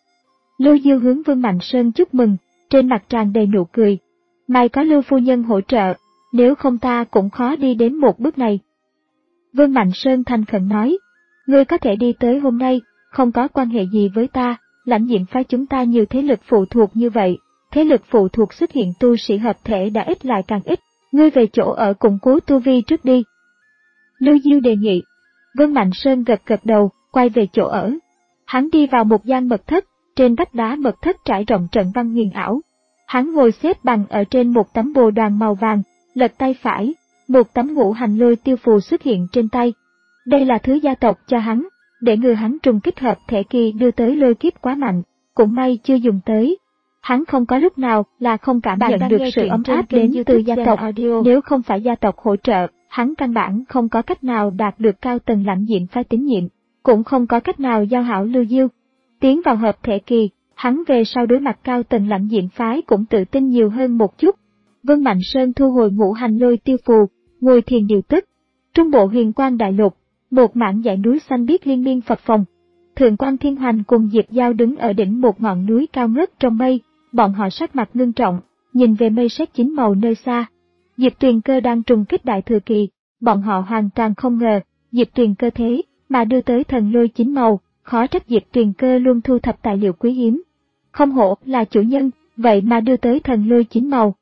Speaker 1: Lưu Diêu hướng Vương Mạnh Sơn chúc mừng, trên mặt tràn đầy nụ cười. May có Lưu phu nhân hỗ trợ, nếu không ta cũng khó đi đến một bước này. Vương Mạnh Sơn thành khẩn nói, ngươi có thể đi tới hôm nay, không có quan hệ gì với ta, lãnh diệm phái chúng ta nhiều thế lực phụ thuộc như vậy, thế lực phụ thuộc xuất hiện tu sĩ hợp thể đã ít lại càng ít, ngươi về chỗ ở củng cố tu vi trước đi. Lưu Diêu đề nghị. Vương Mạnh Sơn gật gật đầu, quay về chỗ ở. Hắn đi vào một gian mật thất, trên vách đá mật thất trải rộng trận văn huyền ảo. Hắn ngồi xếp bằng ở trên một tấm bồ đoàn màu vàng, lật tay phải, một tấm ngũ hành lôi tiêu phù xuất hiện trên tay. Đây là thứ gia tộc cho hắn, để người hắn trùng kích hợp thể kỳ đưa tới lôi kiếp quá mạnh, cũng may chưa dùng tới. Hắn không có lúc nào là không cảm nhận được sự ấm áp đến từ gia tộc, nếu không phải gia tộc hỗ trợ, hắn căn bản không có cách nào đạt được cao tầng lãnh diệm phái tín nhiệm, cũng không có cách nào giao hảo Lưu Diêu. Tiến vào hợp thể kỳ, hắn về sau đối mặt cao tầng lãnh diệm phái cũng tự tin nhiều hơn một chút. Vương Mạnh Sơn thu hồi ngũ hành lôi tiêu phù, ngồi thiền điều tức. Trung bộ huyền quang đại lục, một mảng dãy núi xanh biếc liên miên phập phồng. Thượng quan Thiên Hoành cùng Diệp Giao đứng ở đỉnh một ngọn núi cao ngất trong mây, bọn họ sắc mặt ngưng trọng, nhìn về mây sét chín màu nơi xa. Diệp Tuyền Cơ đang trùng kích đại thừa kỳ, bọn họ hoàn toàn không ngờ, Diệp Tuyền Cơ thế mà đưa tới thần lôi chín màu, khó trách Diệp Tuyền Cơ luôn thu thập tài liệu quý hiếm. Không hổ là chủ nhân, vậy mà đưa tới thần lôi chín màu.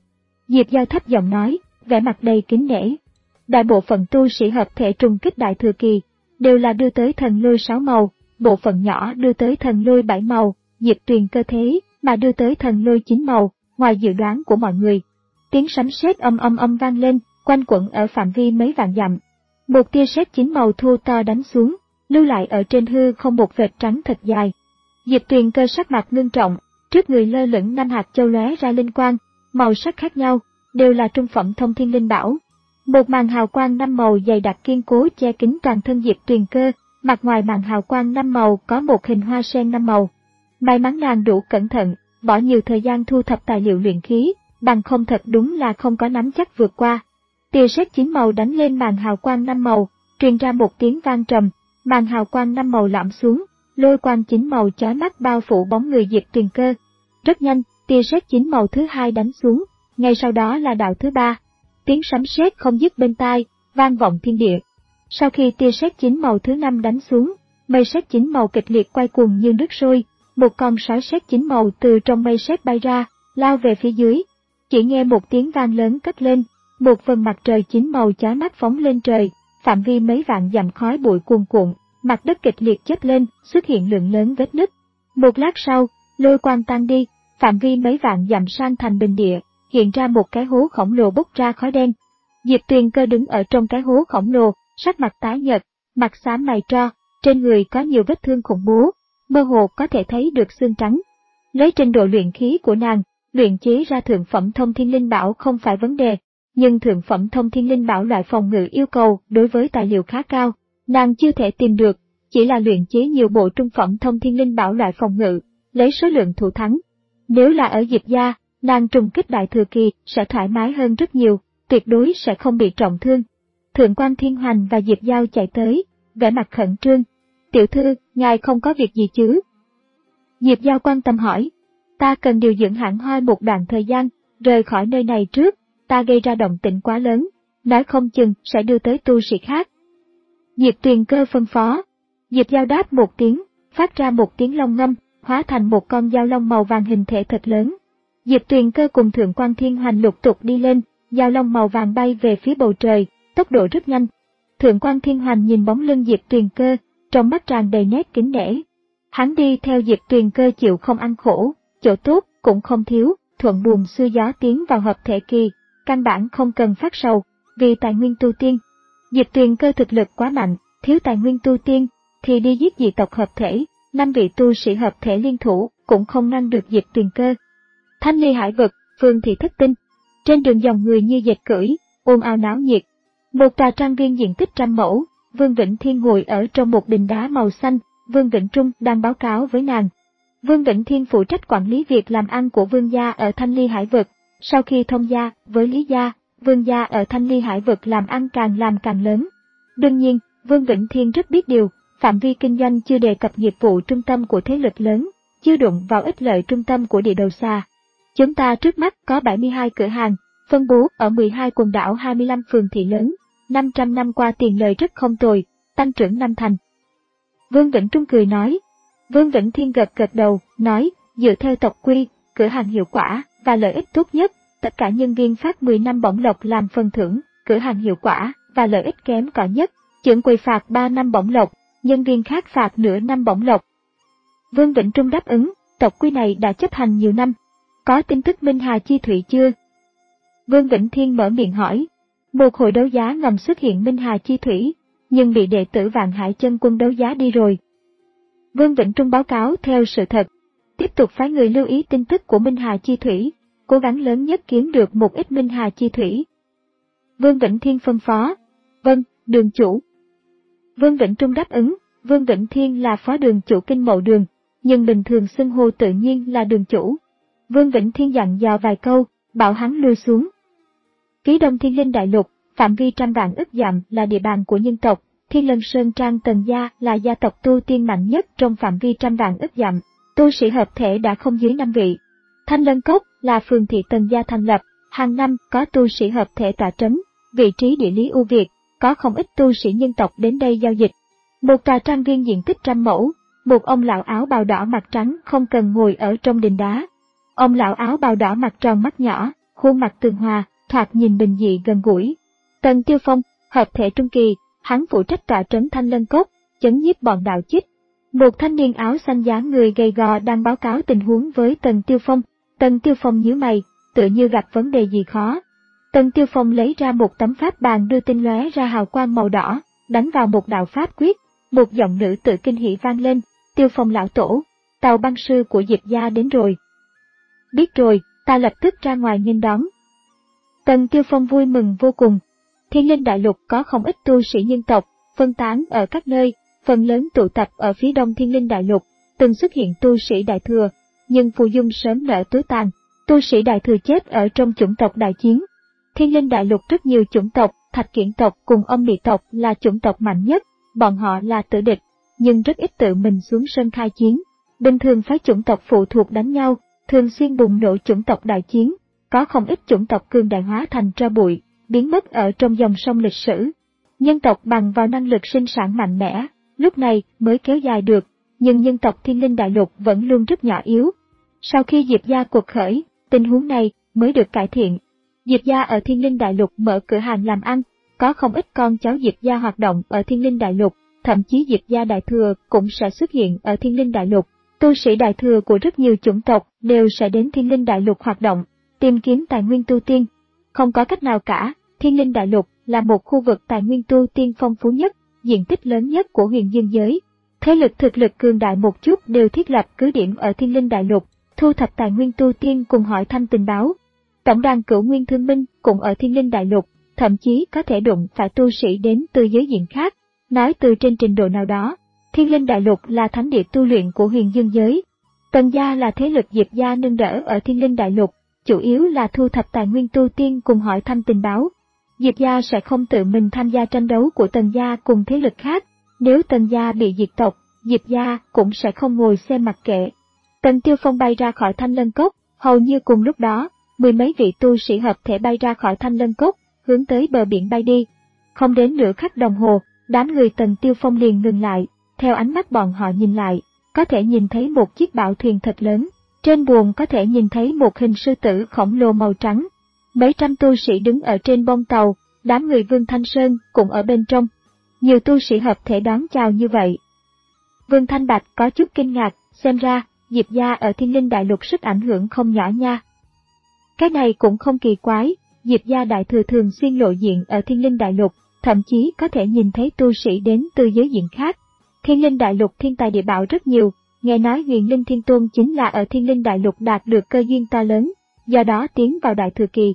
Speaker 1: Diệp Giao thấp giọng nói, vẻ mặt đầy kính nể. Đại bộ phận tu sĩ hợp thể trùng kích đại thừa kỳ, đều là đưa tới thần lôi sáu màu, bộ phận nhỏ đưa tới thần lôi bảy màu, Diệp Tuyền Cơ thế mà đưa tới thần lôi chín màu, ngoài dự đoán của mọi người. Tiếng sấm sét âm âm âm vang lên, quanh quẩn ở phạm vi mấy vạn dặm. Một tia sét chín màu thô to đánh xuống, lưu lại ở trên hư không một vệt trắng thật dài. Diệp Tuyền Cơ sắc mặt ngưng trọng, trước người lơ lửng năm hạt châu lóe ra linh quang, màu sắc khác nhau, đều là trung phẩm thông thiên linh bảo. Một màn hào quang năm màu dày đặc kiên cố che kín toàn thân Diệp Tuyền Cơ, mặt ngoài màn hào quang năm màu có một hình hoa sen năm màu. May mắn nàng đủ cẩn thận, bỏ nhiều thời gian thu thập tài liệu luyện khí, bằng không thật đúng là không có nắm chắc vượt qua. Tia sét chín màu đánh lên màn hào quang năm màu, truyền ra một tiếng vang trầm, màn hào quang năm màu lõm xuống, lôi quang chín màu chói mắt bao phủ bóng người Diệp Tuyền Cơ. Rất nhanh, tia sét chín màu thứ hai đánh xuống, ngay sau đó là đạo thứ ba. Tiếng sấm sét không dứt bên tai, vang vọng thiên địa. Sau khi tia sét chín màu thứ năm đánh xuống, mây sét chín màu kịch liệt quay cuồng như nước sôi, một con sói sét chín màu từ trong mây sét bay ra, lao về phía dưới. Chỉ nghe một tiếng vang lớn cất lên, một vầng mặt trời chín màu chói mắt phóng lên trời, phạm vi mấy vạn dặm khói bụi cuồn cuộn, mặt đất kịch liệt chớp lên, xuất hiện lượng lớn vết nứt. Một lát sau, lôi quang tan đi, phạm vi mấy vạn dặm sang thành bình địa, hiện ra một cái hố khổng lồ bốc ra khói đen. Diệp Tuyền Cơ đứng ở trong cái hố khổng lồ, sắc mặt tái nhợt, mặt xám mày tro, trên người có nhiều vết thương khủng bố, mơ hồ có thể thấy được xương trắng. Lấy trình độ luyện khí của nàng, luyện chế ra thượng phẩm thông thiên linh bảo không phải vấn đề, nhưng thượng phẩm thông thiên linh bảo loại phòng ngự yêu cầu đối với tài liệu khá cao, nàng chưa thể tìm được, chỉ là luyện chế nhiều bộ trung phẩm thông thiên linh bảo loại phòng ngự, lấy số lượng thủ thắng. Nếu là ở Diệp gia, nàng trùng kích đại thừa kỳ sẽ thoải mái hơn rất nhiều, tuyệt đối sẽ không bị trọng thương. Thượng quan Thiên Hoành và Diệp Giao chạy tới, vẻ mặt khẩn trương. Tiểu thư, ngài không có việc gì chứ? Diệp Giao quan tâm hỏi. Ta cần điều dưỡng hẳn hoi một đoạn thời gian, rời khỏi nơi này trước, ta gây ra động tĩnh quá lớn, nói không chừng sẽ đưa tới tu sĩ khác. Diệp Tuyền Cơ phân phó. Diệp Giao đáp một tiếng, phát ra một tiếng long ngâm, hóa thành một con dao long màu vàng hình thể thật lớn. Diệp Tuyền Cơ cùng Thượng quan Thiên Hoành lục tục đi lên, dao long màu vàng bay về phía bầu trời, tốc độ rất nhanh. Thượng quan Thiên Hoành nhìn bóng lưng Diệp Tuyền Cơ, trong mắt tràn đầy nét kính nể. Hắn đi theo Diệp Tuyền Cơ chịu không ăn khổ, chỗ tốt cũng không thiếu, thuận buồm xuôi gió tiến vào hợp thể kỳ, căn bản không cần phát sầu, vì tài nguyên tu tiên. Diệp Tuyền Cơ thực lực quá mạnh, thiếu tài nguyên tu tiên, thì đi giết dị tộc hợp thể, năm vị tu sĩ hợp thể liên thủ cũng không ngăn được Diệp Tuyền Cơ. Thanh Ly Hải vực, Phương thị thất tinh. Trên đường dòng người như dệt cưỡi, ồn ào náo nhiệt. Một tòa trang viên diện tích trăm mẫu, Vương Vĩnh Thiên ngồi ở trong một đình đá màu xanh, Vương Vĩnh Trung đang báo cáo với nàng. Vương Vĩnh Thiên phụ trách quản lý việc làm ăn của Vương gia ở Thanh Ly Hải vực. Sau khi thông gia với Lý gia, Vương gia ở Thanh Ly Hải vực làm ăn càng làm càng lớn. Đương nhiên, Vương Vĩnh Thiên rất biết điều, phạm vi kinh doanh chưa đề cập nghiệp vụ trung tâm của thế lực lớn, chưa đụng vào ích lợi trung tâm của địa đầu xa. Chúng ta trước mắt có bảy mươi hai cửa hàng, phân bố ở mười hai quần đảo hai mươi lăm phường thị lớn, năm trăm năm qua tiền lời rất không tồi, tăng trưởng năm thành. Vương Vĩnh Trung cười nói. Vương Vĩnh Thiên gật gật đầu, nói, dựa theo tộc quy, cửa hàng hiệu quả và lợi ích tốt nhất, tất cả nhân viên phát mười năm bổng lộc làm phần thưởng, cửa hàng hiệu quả và lợi ích kém cỏi nhất, trưởng quầy phạt ba năm bổng lộc, nhân viên khác phạt nửa năm bổng lộc. Vương Vĩnh Trung đáp ứng, tộc quy này đã chấp hành nhiều năm. Có tin tức Minh Hà Chi Thủy chưa? Vương Vĩnh Thiên mở miệng hỏi. Một hội đấu giá ngầm xuất hiện Minh Hà Chi Thủy, nhưng bị đệ tử Vạn Hải Chân Quân đấu giá đi rồi. Vương Vĩnh Trung báo cáo theo sự thật. Tiếp tục phái người lưu ý tin tức của Minh Hà Chi Thủy, cố gắng lớn nhất kiếm được một ít Minh Hà Chi Thủy. Vương Vĩnh Thiên phân phó. Vâng, đường chủ. Vương Vĩnh Trung đáp ứng. Vương Vĩnh Thiên là phó đường chủ Kinh Mậu Đường, nhưng bình thường xưng hô tự nhiên là đường chủ. Vương Vĩnh Thiên dặn dò vài câu, bảo hắn lui xuống. Phía đông Thiên Linh Đại Lục, phạm vi trăm vạn ức dặm là địa bàn của nhân tộc, Thiên Lân Sơn Trang Tần gia là gia tộc tu tiên mạnh nhất trong phạm vi trăm vạn ức dặm, tu sĩ hợp thể đã không dưới năm vị. Thanh Lân Cốc là phường thị Tần gia thành lập, hàng năm có tu sĩ hợp thể tọa trấn, vị trí địa lý ưu việt, có không ít tu sĩ nhân tộc đến đây giao dịch. Một tòa trang viên diện tích trăm mẫu, một ông lão áo bào đỏ mặt trắng không cần ngồi ở trong đình đá. Ông lão áo bào đỏ mặt tròn mắt nhỏ, khuôn mặt tường hòa, thoạt nhìn bình dị gần gũi. Tần Tiêu Phong, hợp thể trung kỳ, hắn phụ trách tọa trấn Thanh Lân Cốc, chấn nhiếp bọn đạo chích. Một thanh niên áo xanh dáng người gầy gò đang báo cáo tình huống với Tần Tiêu Phong. Tần Tiêu Phong nhíu mày, tựa như gặp vấn đề gì khó. Tần Tiêu Phong lấy ra một tấm pháp bàn đưa tinh lóe ra hào quang màu đỏ, đánh vào một đạo pháp quyết, một giọng nữ tự kinh hỉ vang lên, Tiêu Phong lão tổ, tàu băng sư của Diệp gia đến rồi. Biết rồi, ta lập tức ra ngoài nghênh đón. Tần Tiêu Phong vui mừng vô cùng. Thiên Linh Đại Lục có không ít tu sĩ nhân tộc, phân tán ở các nơi, phần lớn tụ tập ở phía đông Thiên Linh Đại Lục, từng xuất hiện tu sĩ đại thừa, nhưng phù dung sớm nở tối tàn, tu sĩ đại thừa chết ở trong chủng tộc đại chiến. Thiên Linh Đại Lục rất nhiều chủng tộc, Thạch Kiển tộc cùng Âm Mị tộc là chủng tộc mạnh nhất, bọn họ là tử địch, nhưng rất ít tự mình xuống sân khai chiến. Bình thường phái chủng tộc phụ thuộc đánh nhau, thường xuyên bùng nổ chủng tộc đại chiến, có không ít chủng tộc cường đại hóa thành tro bụi, biến mất ở trong dòng sông lịch sử. Nhân tộc bằng vào năng lực sinh sản mạnh mẽ, lúc này mới kéo dài được, nhưng nhân tộc Thiên Linh Đại Lục vẫn luôn rất nhỏ yếu. Sau khi Diệp gia cuộc khởi, tình huống này mới được cải thiện. Diệp gia ở Thiên Linh Đại Lục mở cửa hàng làm ăn, có không ít con cháu Diệp gia hoạt động ở Thiên Linh Đại Lục, thậm chí Diệp gia đại thừa cũng sẽ xuất hiện ở Thiên Linh Đại Lục. Tu sĩ đại thừa của rất nhiều chủng tộc đều sẽ đến Thiên Linh Đại Lục hoạt động. tìm kiếm tài nguyên tu tiên. Không có cách nào cả, Thiên Linh Đại Lục là một khu vực tài nguyên tu tiên phong phú nhất, diện tích lớn nhất của huyền dương giới. Thế lực thực lực cường đại một chút đều thiết lập cứ điểm ở Thiên Linh Đại Lục, thu thập tài nguyên tu tiên cùng hỏi thăm tình báo. Tổng đàn Cửu Nguyên Thương Minh cũng ở Thiên Linh Đại Lục, thậm chí có thể đụng phải tu sĩ đến từ giới diện khác. Nói từ trên trình độ nào đó, Thiên Linh Đại Lục là thánh địa tu luyện của huyền dương giới. Tần gia là thế lực Diệp gia nâng đỡ ở Thiên Linh Đại Lục, chủ yếu là thu thập tài nguyên tu tiên cùng hỏi thăm tình báo. Diệp gia sẽ không tự mình tham gia tranh đấu của Tần gia cùng thế lực khác. Nếu Tần gia bị diệt tộc, Diệp gia cũng sẽ không ngồi xem mặc kệ. Tần Tiêu Phong bay ra khỏi Thanh Lân Cốc, hầu như cùng lúc đó, mười mấy vị tu sĩ hợp thể bay ra khỏi Thanh Lân Cốc, hướng tới bờ biển bay đi. Không đến nửa khắc đồng hồ, đám người Tần Tiêu Phong liền ngừng lại, theo ánh mắt bọn họ nhìn lại, có thể nhìn thấy một chiếc bạo thuyền thật lớn, trên buồng có thể nhìn thấy một hình sư tử khổng lồ màu trắng. Mấy trăm tu sĩ đứng ở trên bông tàu, đám người Vương Thanh Sơn cũng ở bên trong. Nhiều tu sĩ hợp thể đón chào như vậy. Vương Thanh Bạch có chút kinh ngạc, xem ra, Diệp gia ở Thiên Linh Đại Lục sức ảnh hưởng không nhỏ nha. Cái này cũng không kỳ quái, Diệp gia đại thừa thường xuyên lộ diện ở Thiên Linh Đại Lục, thậm chí có thể nhìn thấy tu sĩ đến từ giới diện khác. Thiên Linh Đại Lục thiên tài địa bảo rất nhiều, nghe nói Huyền Linh Thiên Tôn chính là ở Thiên Linh Đại Lục đạt được cơ duyên to lớn, do đó tiến vào đại thừa kỳ.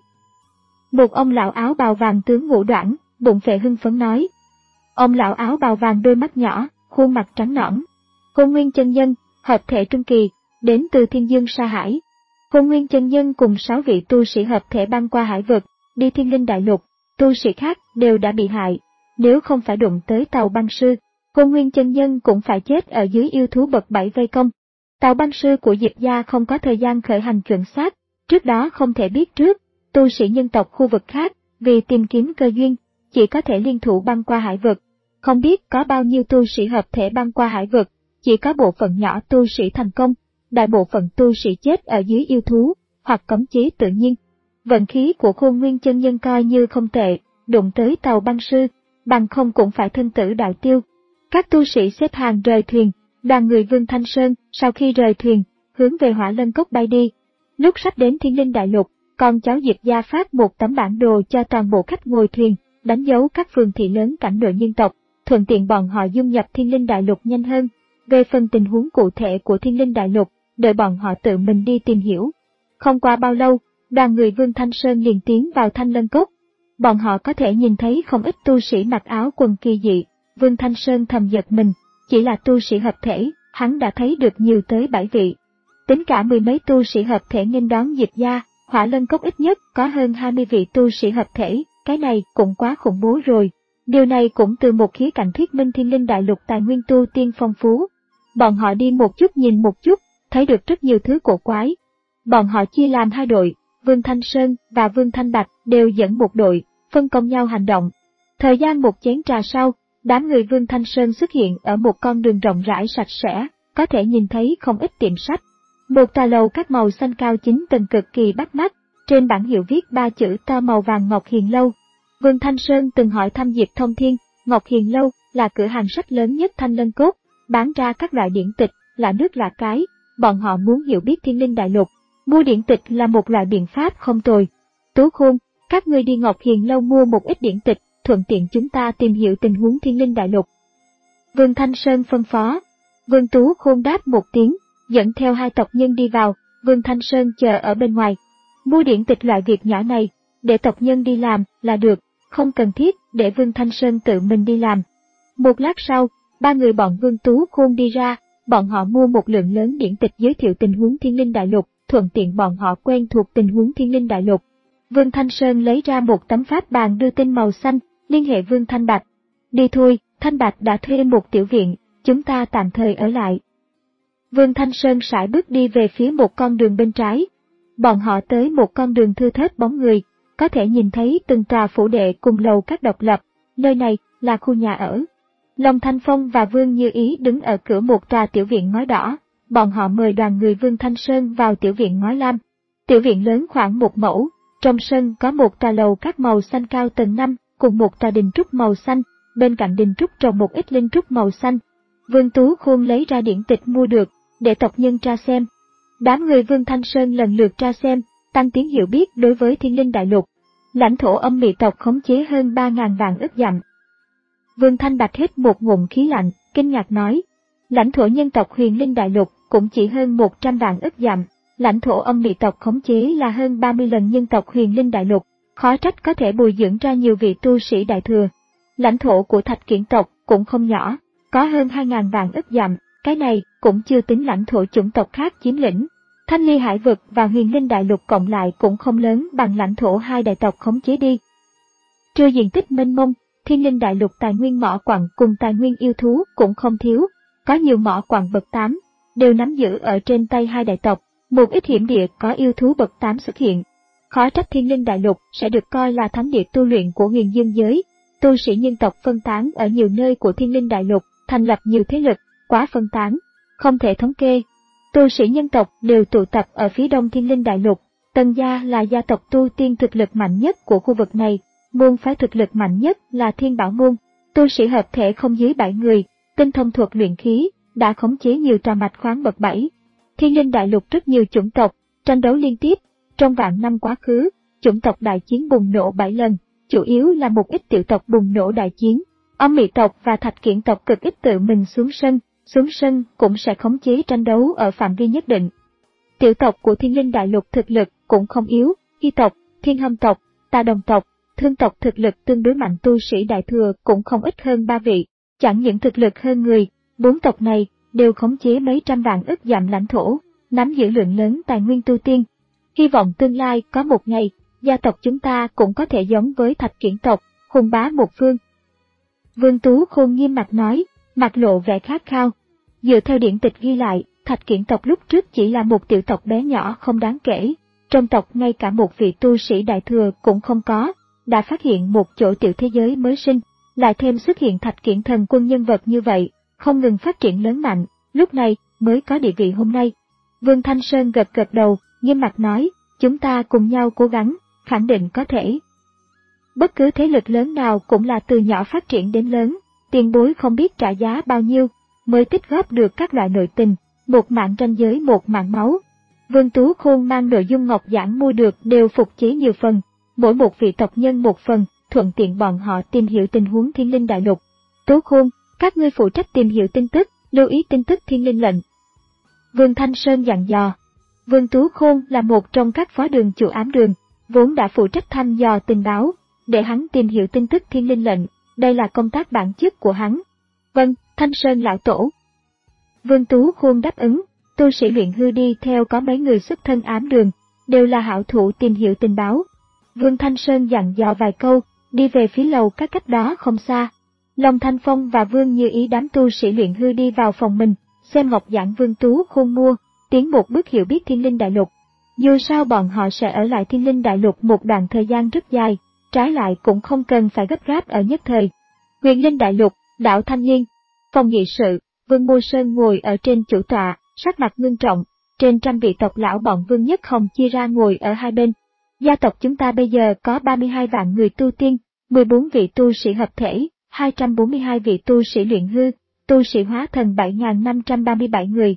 Speaker 1: Một ông lão áo bào vàng tướng Ngũ Đoản, bụng phệ hưng phấn nói. Ông lão áo bào vàng đôi mắt nhỏ, khuôn mặt trắng nõn. Hôn Nguyên chân nhân, hợp thể trung kỳ, đến từ Thiên Dương Sa Hải. Hôn Nguyên chân nhân cùng sáu vị tu sĩ hợp thể băng qua hải vực, đi Thiên Linh Đại Lục, tu sĩ khác đều đã bị hại. Nếu không phải đụng tới tàu băng sư, Hôn Nguyên chân nhân cũng phải chết ở dưới yêu thú bậc bảy vây công. Tàu băng sư của Diệp gia không có thời gian khởi hành chuẩn xác, trước đó không thể biết trước, tu sĩ nhân tộc khu vực khác, vì tìm kiếm cơ duyên, chỉ có thể liên thủ băng qua hải vực. Không biết có bao nhiêu tu sĩ hợp thể băng qua hải vực, chỉ có bộ phận nhỏ tu sĩ thành công, đại bộ phận tu sĩ chết ở dưới yêu thú, hoặc cấm chế tự nhiên. Vận khí của Hôn Nguyên chân nhân coi như không tệ, đụng tới tàu băng sư, bằng không cũng phải thân tử đạo tiêu. Các tu sĩ xếp hàng rời thuyền, đoàn người Vương Thanh Sơn sau khi rời thuyền, hướng về Hỏa Lân Cốc bay đi. Lúc sắp đến Thiên Linh Đại Lục, con cháu Diệp gia phát một tấm bản đồ cho toàn bộ khách ngồi thuyền, đánh dấu các phường thị lớn cảnh nội nhân tộc, thuận tiện bọn họ dung nhập Thiên Linh Đại Lục nhanh hơn. Về phần tình huống cụ thể của Thiên Linh Đại Lục, đợi bọn họ tự mình đi tìm hiểu. Không qua bao lâu, đoàn người Vương Thanh Sơn liền tiến vào Thanh Lân Cốc. Bọn họ có thể nhìn thấy không ít tu sĩ mặc áo quần kỳ dị. Vương Thanh Sơn thầm giật mình, chỉ là tu sĩ hợp thể, hắn đã thấy được nhiều tới bảy vị. Tính cả mười mấy tu sĩ hợp thể nghênh đón Diệp gia, Hỏa Lân Cốc ít nhất có hơn hai mươi vị tu sĩ hợp thể, cái này cũng quá khủng bố rồi. Điều này cũng từ một khía cạnh thuyết minh Thiên Linh Đại Lục tài nguyên tu tiên phong phú. Bọn họ đi một chút nhìn một chút, thấy được rất nhiều thứ cổ quái. Bọn họ chia làm hai đội, Vương Thanh Sơn và Vương Thanh Bạch đều dẫn một đội, phân công nhau hành động. Thời gian một chén trà sau, đám người Vương Thanh Sơn xuất hiện ở một con đường rộng rãi sạch sẽ, có thể nhìn thấy không ít tiệm sách. Một tòa lầu các màu xanh cao chín tầng cực kỳ bắt mắt, trên bảng hiệu viết ba chữ to màu vàng Ngọc Hiền Lâu. Vương Thanh Sơn từng hỏi thăm Diệp Thông Thiên, Ngọc Hiền Lâu là cửa hàng sách lớn nhất Thanh Lân Cốc, bán ra các loại điển tịch, là nước lạ cái, bọn họ muốn hiểu biết Thiên Linh Đại Lục. Mua điển tịch là một loại biện pháp không tồi. Tú Khôn, các ngươi đi Ngọc Hiền Lâu mua một ít điển tịch, thuận tiện chúng ta tìm hiểu tình huống Thiên Linh Đại Lục. Vương Thanh Sơn phân phó. Vương Tú Khôn đáp một tiếng, dẫn theo hai tộc nhân đi vào, Vương Thanh Sơn chờ ở bên ngoài. Mua điển tịch loại việc nhỏ này, để tộc nhân đi làm là được, không cần thiết để Vương Thanh Sơn tự mình đi làm. Một lát sau, ba người bọn Vương Tú Khôn đi ra, bọn họ mua một lượng lớn điển tịch giới thiệu tình huống Thiên Linh Đại Lục, thuận tiện bọn họ quen thuộc tình huống Thiên Linh Đại Lục. Vương Thanh Sơn lấy ra một tấm pháp bàn đưa tin màu xanh, liên hệ Vương Thanh Bạch. Đi thôi, Thanh Bạch đã thuê một tiểu viện, chúng ta tạm thời ở lại. Vương Thanh Sơn sải bước đi về phía một con đường bên trái. Bọn họ tới một con đường thưa thớt bóng người, có thể nhìn thấy từng tòa phủ đệ cùng lầu các độc lập, nơi này là khu nhà ở. Long Thanh Phong và Vương Như Ý đứng ở cửa một tòa tiểu viện ngói đỏ, bọn họ mời đoàn người Vương Thanh Sơn vào tiểu viện ngói lam. Tiểu viện lớn khoảng một mẫu, trong sân có một tòa lầu các màu xanh cao tầng năm, cùng một tòa đình trúc màu xanh, bên cạnh đình trúc trồng một ít linh trúc màu xanh. Vương Tú Khôn lấy ra điển tịch mua được, để tộc nhân tra xem. Đám người Vương Thanh Sơn lần lượt tra xem, tăng tiến hiểu biết đối với Thiên Linh Đại Lục. Lãnh thổ âm mị tộc khống chế hơn ba nghìn vạn ức dặm. Vương Thanh Bạch hít một ngụm khí lạnh, kinh ngạc nói. Lãnh thổ nhân tộc Huyền Linh Đại Lục cũng chỉ hơn một trăm vạn ức dặm, lãnh thổ âm mị tộc khống chế là hơn ba mươi lần nhân tộc Huyền Linh Đại Lục, khó trách có thể bồi dưỡng ra nhiều vị tu sĩ đại thừa. Lãnh thổ của Thạch Kiển tộc cũng không nhỏ, có hơn hai nghìn vạn ức dặm, cái này cũng chưa tính lãnh thổ chủng tộc khác chiếm lĩnh. Thanh Ly Hải vực và Huyền Linh Đại Lục cộng lại cũng không lớn bằng lãnh thổ hai đại tộc khống chế đi. Trừ diện tích mênh mông, Thiên Linh Đại Lục tài nguyên mỏ quặng cùng tài nguyên yêu thú cũng không thiếu, có nhiều mỏ quặng bậc tám, đều nắm giữ ở trên tay hai đại tộc, một ít hiểm địa có yêu thú bậc tám xuất hiện. Khó trách Thiên Linh Đại Lục sẽ được coi là thánh địa tu luyện của huyền dương giới. Tu sĩ nhân tộc phân tán ở nhiều nơi của Thiên Linh Đại Lục, thành lập nhiều thế lực, quá phân tán, không thể thống kê. Tu sĩ nhân tộc đều tụ tập ở phía đông Thiên Linh Đại Lục. Tần gia là gia tộc tu tiên thực lực mạnh nhất của khu vực này, môn phái thực lực mạnh nhất là Thiên Bảo môn. Tu sĩ hợp thể không dưới bảy người, tinh thông thuật luyện khí, đã khống chế nhiều trà mạch khoáng bậc bảy. Thiên Linh Đại Lục rất nhiều chủng tộc, tranh đấu liên tiếp. Trong vạn năm quá khứ, chủng tộc đại chiến bùng nổ bảy lần, chủ yếu là một ít tiểu tộc bùng nổ đại chiến. Âm mị tộc và Thạch Kiển tộc cực ít tự mình xuống sân, xuống sân cũng sẽ khống chế tranh đấu ở phạm vi nhất định. Tiểu tộc của Thiên Linh Đại Lục thực lực cũng không yếu, Hy tộc, Thiên Hâm tộc, Tà Đồng tộc, Thương tộc thực lực tương đối mạnh, tu sĩ đại thừa cũng không ít hơn ba vị, chẳng những thực lực hơn người, bốn tộc này đều khống chế mấy trăm vạn ức dặm lãnh thổ, nắm giữ lượng lớn tài nguyên tu tiên. Hy vọng tương lai có một ngày, gia tộc chúng ta cũng có thể giống với Thạch Kiển tộc, hùng bá một phương. Vương Tú Khôn nghiêm mặt nói, mặt lộ vẻ khát khao. Dựa theo điển tịch ghi lại, Thạch Kiển tộc lúc trước chỉ là một tiểu tộc bé nhỏ không đáng kể. Trong tộc ngay cả một vị tu sĩ đại thừa cũng không có, đã phát hiện một chỗ tiểu thế giới mới sinh, lại thêm xuất hiện Thạch Kiển thần quân nhân vật như vậy, không ngừng phát triển lớn mạnh, lúc này mới có địa vị hôm nay. Vương Thanh Sơn gật gật đầu, nghiêm mặt nói, chúng ta cùng nhau cố gắng, khẳng định có thể. Bất cứ thế lực lớn nào cũng là từ nhỏ phát triển đến lớn, tiền bối không biết trả giá bao nhiêu, mới tích góp được các loại nội tình, một mạng tranh giới một mạng máu. Vương Tú Khôn mang nội dung ngọc giảng mua được đều phục chế nhiều phần, mỗi một vị tộc nhân một phần, thuận tiện bọn họ tìm hiểu tình huống Thiên Linh Đại Lục. Tú Khôn, các ngươi phụ trách tìm hiểu tin tức, lưu ý tin tức Thiên Linh lệnh. Vương Thanh Sơn dặn dò. Vương Tú Khôn là một trong các phó đường chủ ám đường, vốn đã phụ trách thăm dò tình báo, để hắn tìm hiểu tin tức Thiên Linh lệnh, đây là công tác bản chức của hắn. Vâng, Thanh Sơn lão tổ. Vương Tú Khôn đáp ứng, tu sĩ luyện hư đi theo có mấy người xuất thân ám đường, đều là hảo thủ tìm hiểu tình báo. Vương Thanh Sơn dặn dò vài câu, đi về phía lầu các cách đó không xa. Long Thanh Phong và Vương Như Ý đám tu sĩ luyện hư đi vào phòng mình, xem ngọc giảng Vương Tú Khôn mua, tiến một bước hiểu biết Thiên Linh Đại Lục. Dù sao bọn họ sẽ ở lại Thiên Linh Đại Lục một đoạn thời gian rất dài, trái lại cũng không cần phải gấp gáp ở nhất thời. Huyền Linh Đại Lục, đảo Thanh Liên, phòng nghị sự, Vương Mô Sơn ngồi ở trên chủ tọa, sắc mặt ngưng trọng, trên trăm vị tộc lão bọn Vương Nhất Hồng chia ra ngồi ở hai bên. Gia tộc chúng ta bây giờ có ba mươi hai vạn người tu tiên, mười bốn vị tu sĩ hợp thể, hai trăm bốn mươi hai vị tu sĩ luyện hư, tu sĩ hóa thần bảy nghìn năm trăm ba mươi bảy người.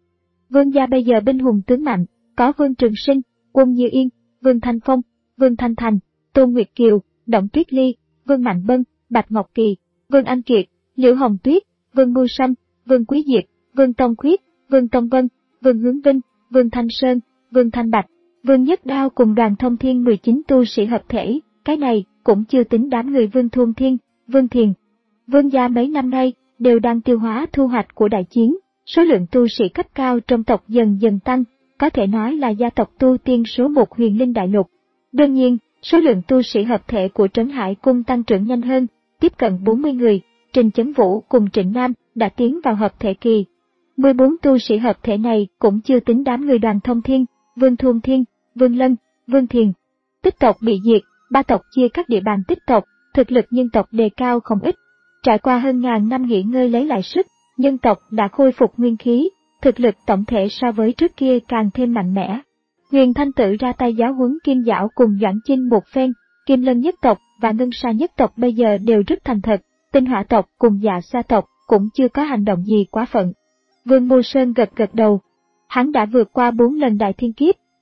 Speaker 1: Vương gia bây giờ binh hùng tướng mạnh, có Vương Trường Sinh, Quân Như Yên, Vương Thanh Phong, Vương Thanh Thành, Tôn Nguyệt Kiều, Động Tuyết Ly, Vương Mạnh Bân, Bạch Ngọc Kỳ, Vương Anh Kiệt, Liễu Hồng Tuyết, Vương Mưu Sâm, Vương Quý Diệp, Vương Tông Khuyết, Vương Tông Vân, Vương Hướng Vinh, Vương Thanh Sơn, Vương Thanh Bạch, Vương Nhất Đao cùng đoàn thông thiên mười chín tu sĩ hợp thể, cái này cũng chưa tính đám người Vương Thôn Thiên, Vương Thiền. Vương gia mấy năm nay đều đang tiêu hóa thu hoạch của đại chiến, số lượng tu sĩ cấp cao trong tộc dần dần tăng, có thể nói là gia tộc tu tiên số một Huyền Linh Đại Lục. Đương nhiên, số lượng tu sĩ hợp thể của Trấn Hải Cung tăng trưởng nhanh hơn, tiếp cận bốn mươi người, Trình Chấn Vũ cùng Trịnh Nam đã tiến vào hợp thể kỳ. mười bốn tu sĩ hợp thể này cũng chưa tính đám người đoàn thông thiên, Vương Thôn Thiên, Vương Lân, Vương Thiền. Tích tộc bị diệt, ba tộc chia các địa bàn tích tộc, thực lực nhân tộc đề cao không ít. Trải qua hơn ngàn năm nghỉ ngơi lấy lại sức, nhân tộc đã khôi phục nguyên khí, thực lực tổng thể so với trước kia càng thêm mạnh mẽ. Huyền Thanh Tử ra tay giáo huấn Kim Giảo cùng Doãn Chinh một phen, Kim Lân nhất tộc và Ngân Sa nhất tộc bây giờ đều rất thành thật, Tinh Hỏa tộc cùng Dạ Sa tộc cũng chưa có hành động gì quá phận. Vương Mô Sơn gật gật đầu. Hắn đã vượt qua bốn lần đại thiên kiếp,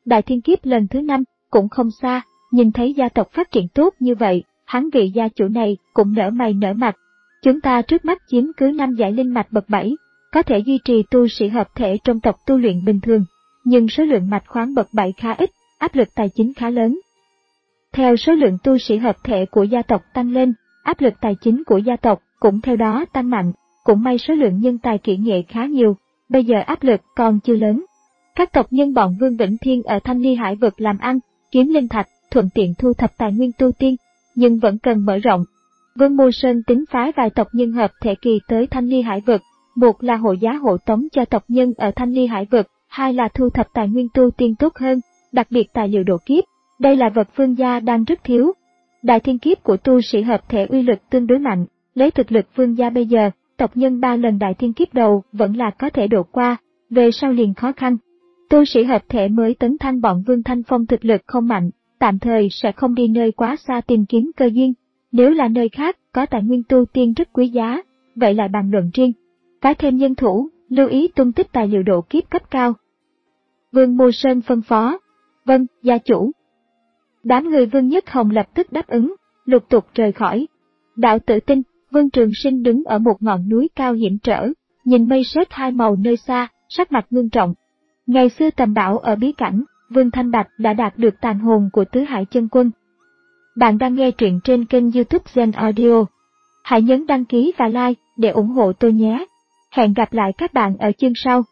Speaker 1: Đại thiên kiếp lần thứ năm cũng không xa, nhìn thấy gia tộc phát triển tốt như vậy, hắn vị gia chủ này cũng nở mày nở mặt. Chúng ta trước mắt chiếm cứ năm giải linh mạch bậc bảy, có thể duy trì tu sĩ hợp thể trong tộc tu luyện bình thường, nhưng số lượng mạch khoáng bậc bảy khá ít, áp lực tài chính khá lớn. Theo số lượng tu sĩ hợp thể của gia tộc tăng lên, áp lực tài chính của gia tộc cũng theo đó tăng mạnh, cũng may số lượng nhân tài kỹ nghệ khá nhiều, bây giờ áp lực còn chưa lớn. Các tộc nhân bọn Vương Vĩnh Thiên ở Thanh Ly Hải vực làm ăn, kiếm linh thạch, thuận tiện thu thập tài nguyên tu tiên, nhưng vẫn cần mở rộng. Vương Mô Sơn tính phái vài tộc nhân hợp thể kỳ tới Thanh Ly Hải vực, một là hộ giá hộ tống cho tộc nhân ở Thanh Ly Hải vực, hai là thu thập tài nguyên tu tiên tốt hơn, đặc biệt tài liệu độ kiếp. Đây là vật Vương gia đang rất thiếu. Đại thiên kiếp của tu sĩ hợp thể uy lực tương đối mạnh, lấy thực lực Vương gia bây giờ, tộc nhân ba lần đại thiên kiếp đầu vẫn là có thể độ qua, về sau liền khó khăn. Tu sĩ hợp thể mới tấn thăng bọn Vương Thanh Phong thực lực không mạnh, tạm thời sẽ không đi nơi quá xa tìm kiếm cơ duyên. Nếu là nơi khác có tài nguyên tu tiên rất quý giá, vậy lại bàn luận riêng. Phái thêm nhân thủ, lưu ý tung tích tài liệu độ kiếp cấp cao. Vương Mô Sơn phân phó. Vâng, gia chủ. Đám người Vương Nhất Hồng lập tức đáp ứng, lục tục rời khỏi. Đạo Tử Tinh, Vương Trường Sinh đứng ở một ngọn núi cao hiểm trở, nhìn mây sét hai màu nơi xa, sắc mặt ngưng trọng. Ngày xưa tầm bảo ở bí cảnh, Vương Thanh Bạch đã đạt được tàn hồn của Tứ Hải Chân Quân. Bạn đang nghe truyện trên kênh YouTube Zen Audio. Hãy nhấn đăng ký và like để ủng hộ tôi nhé. Hẹn gặp lại các bạn ở chương sau.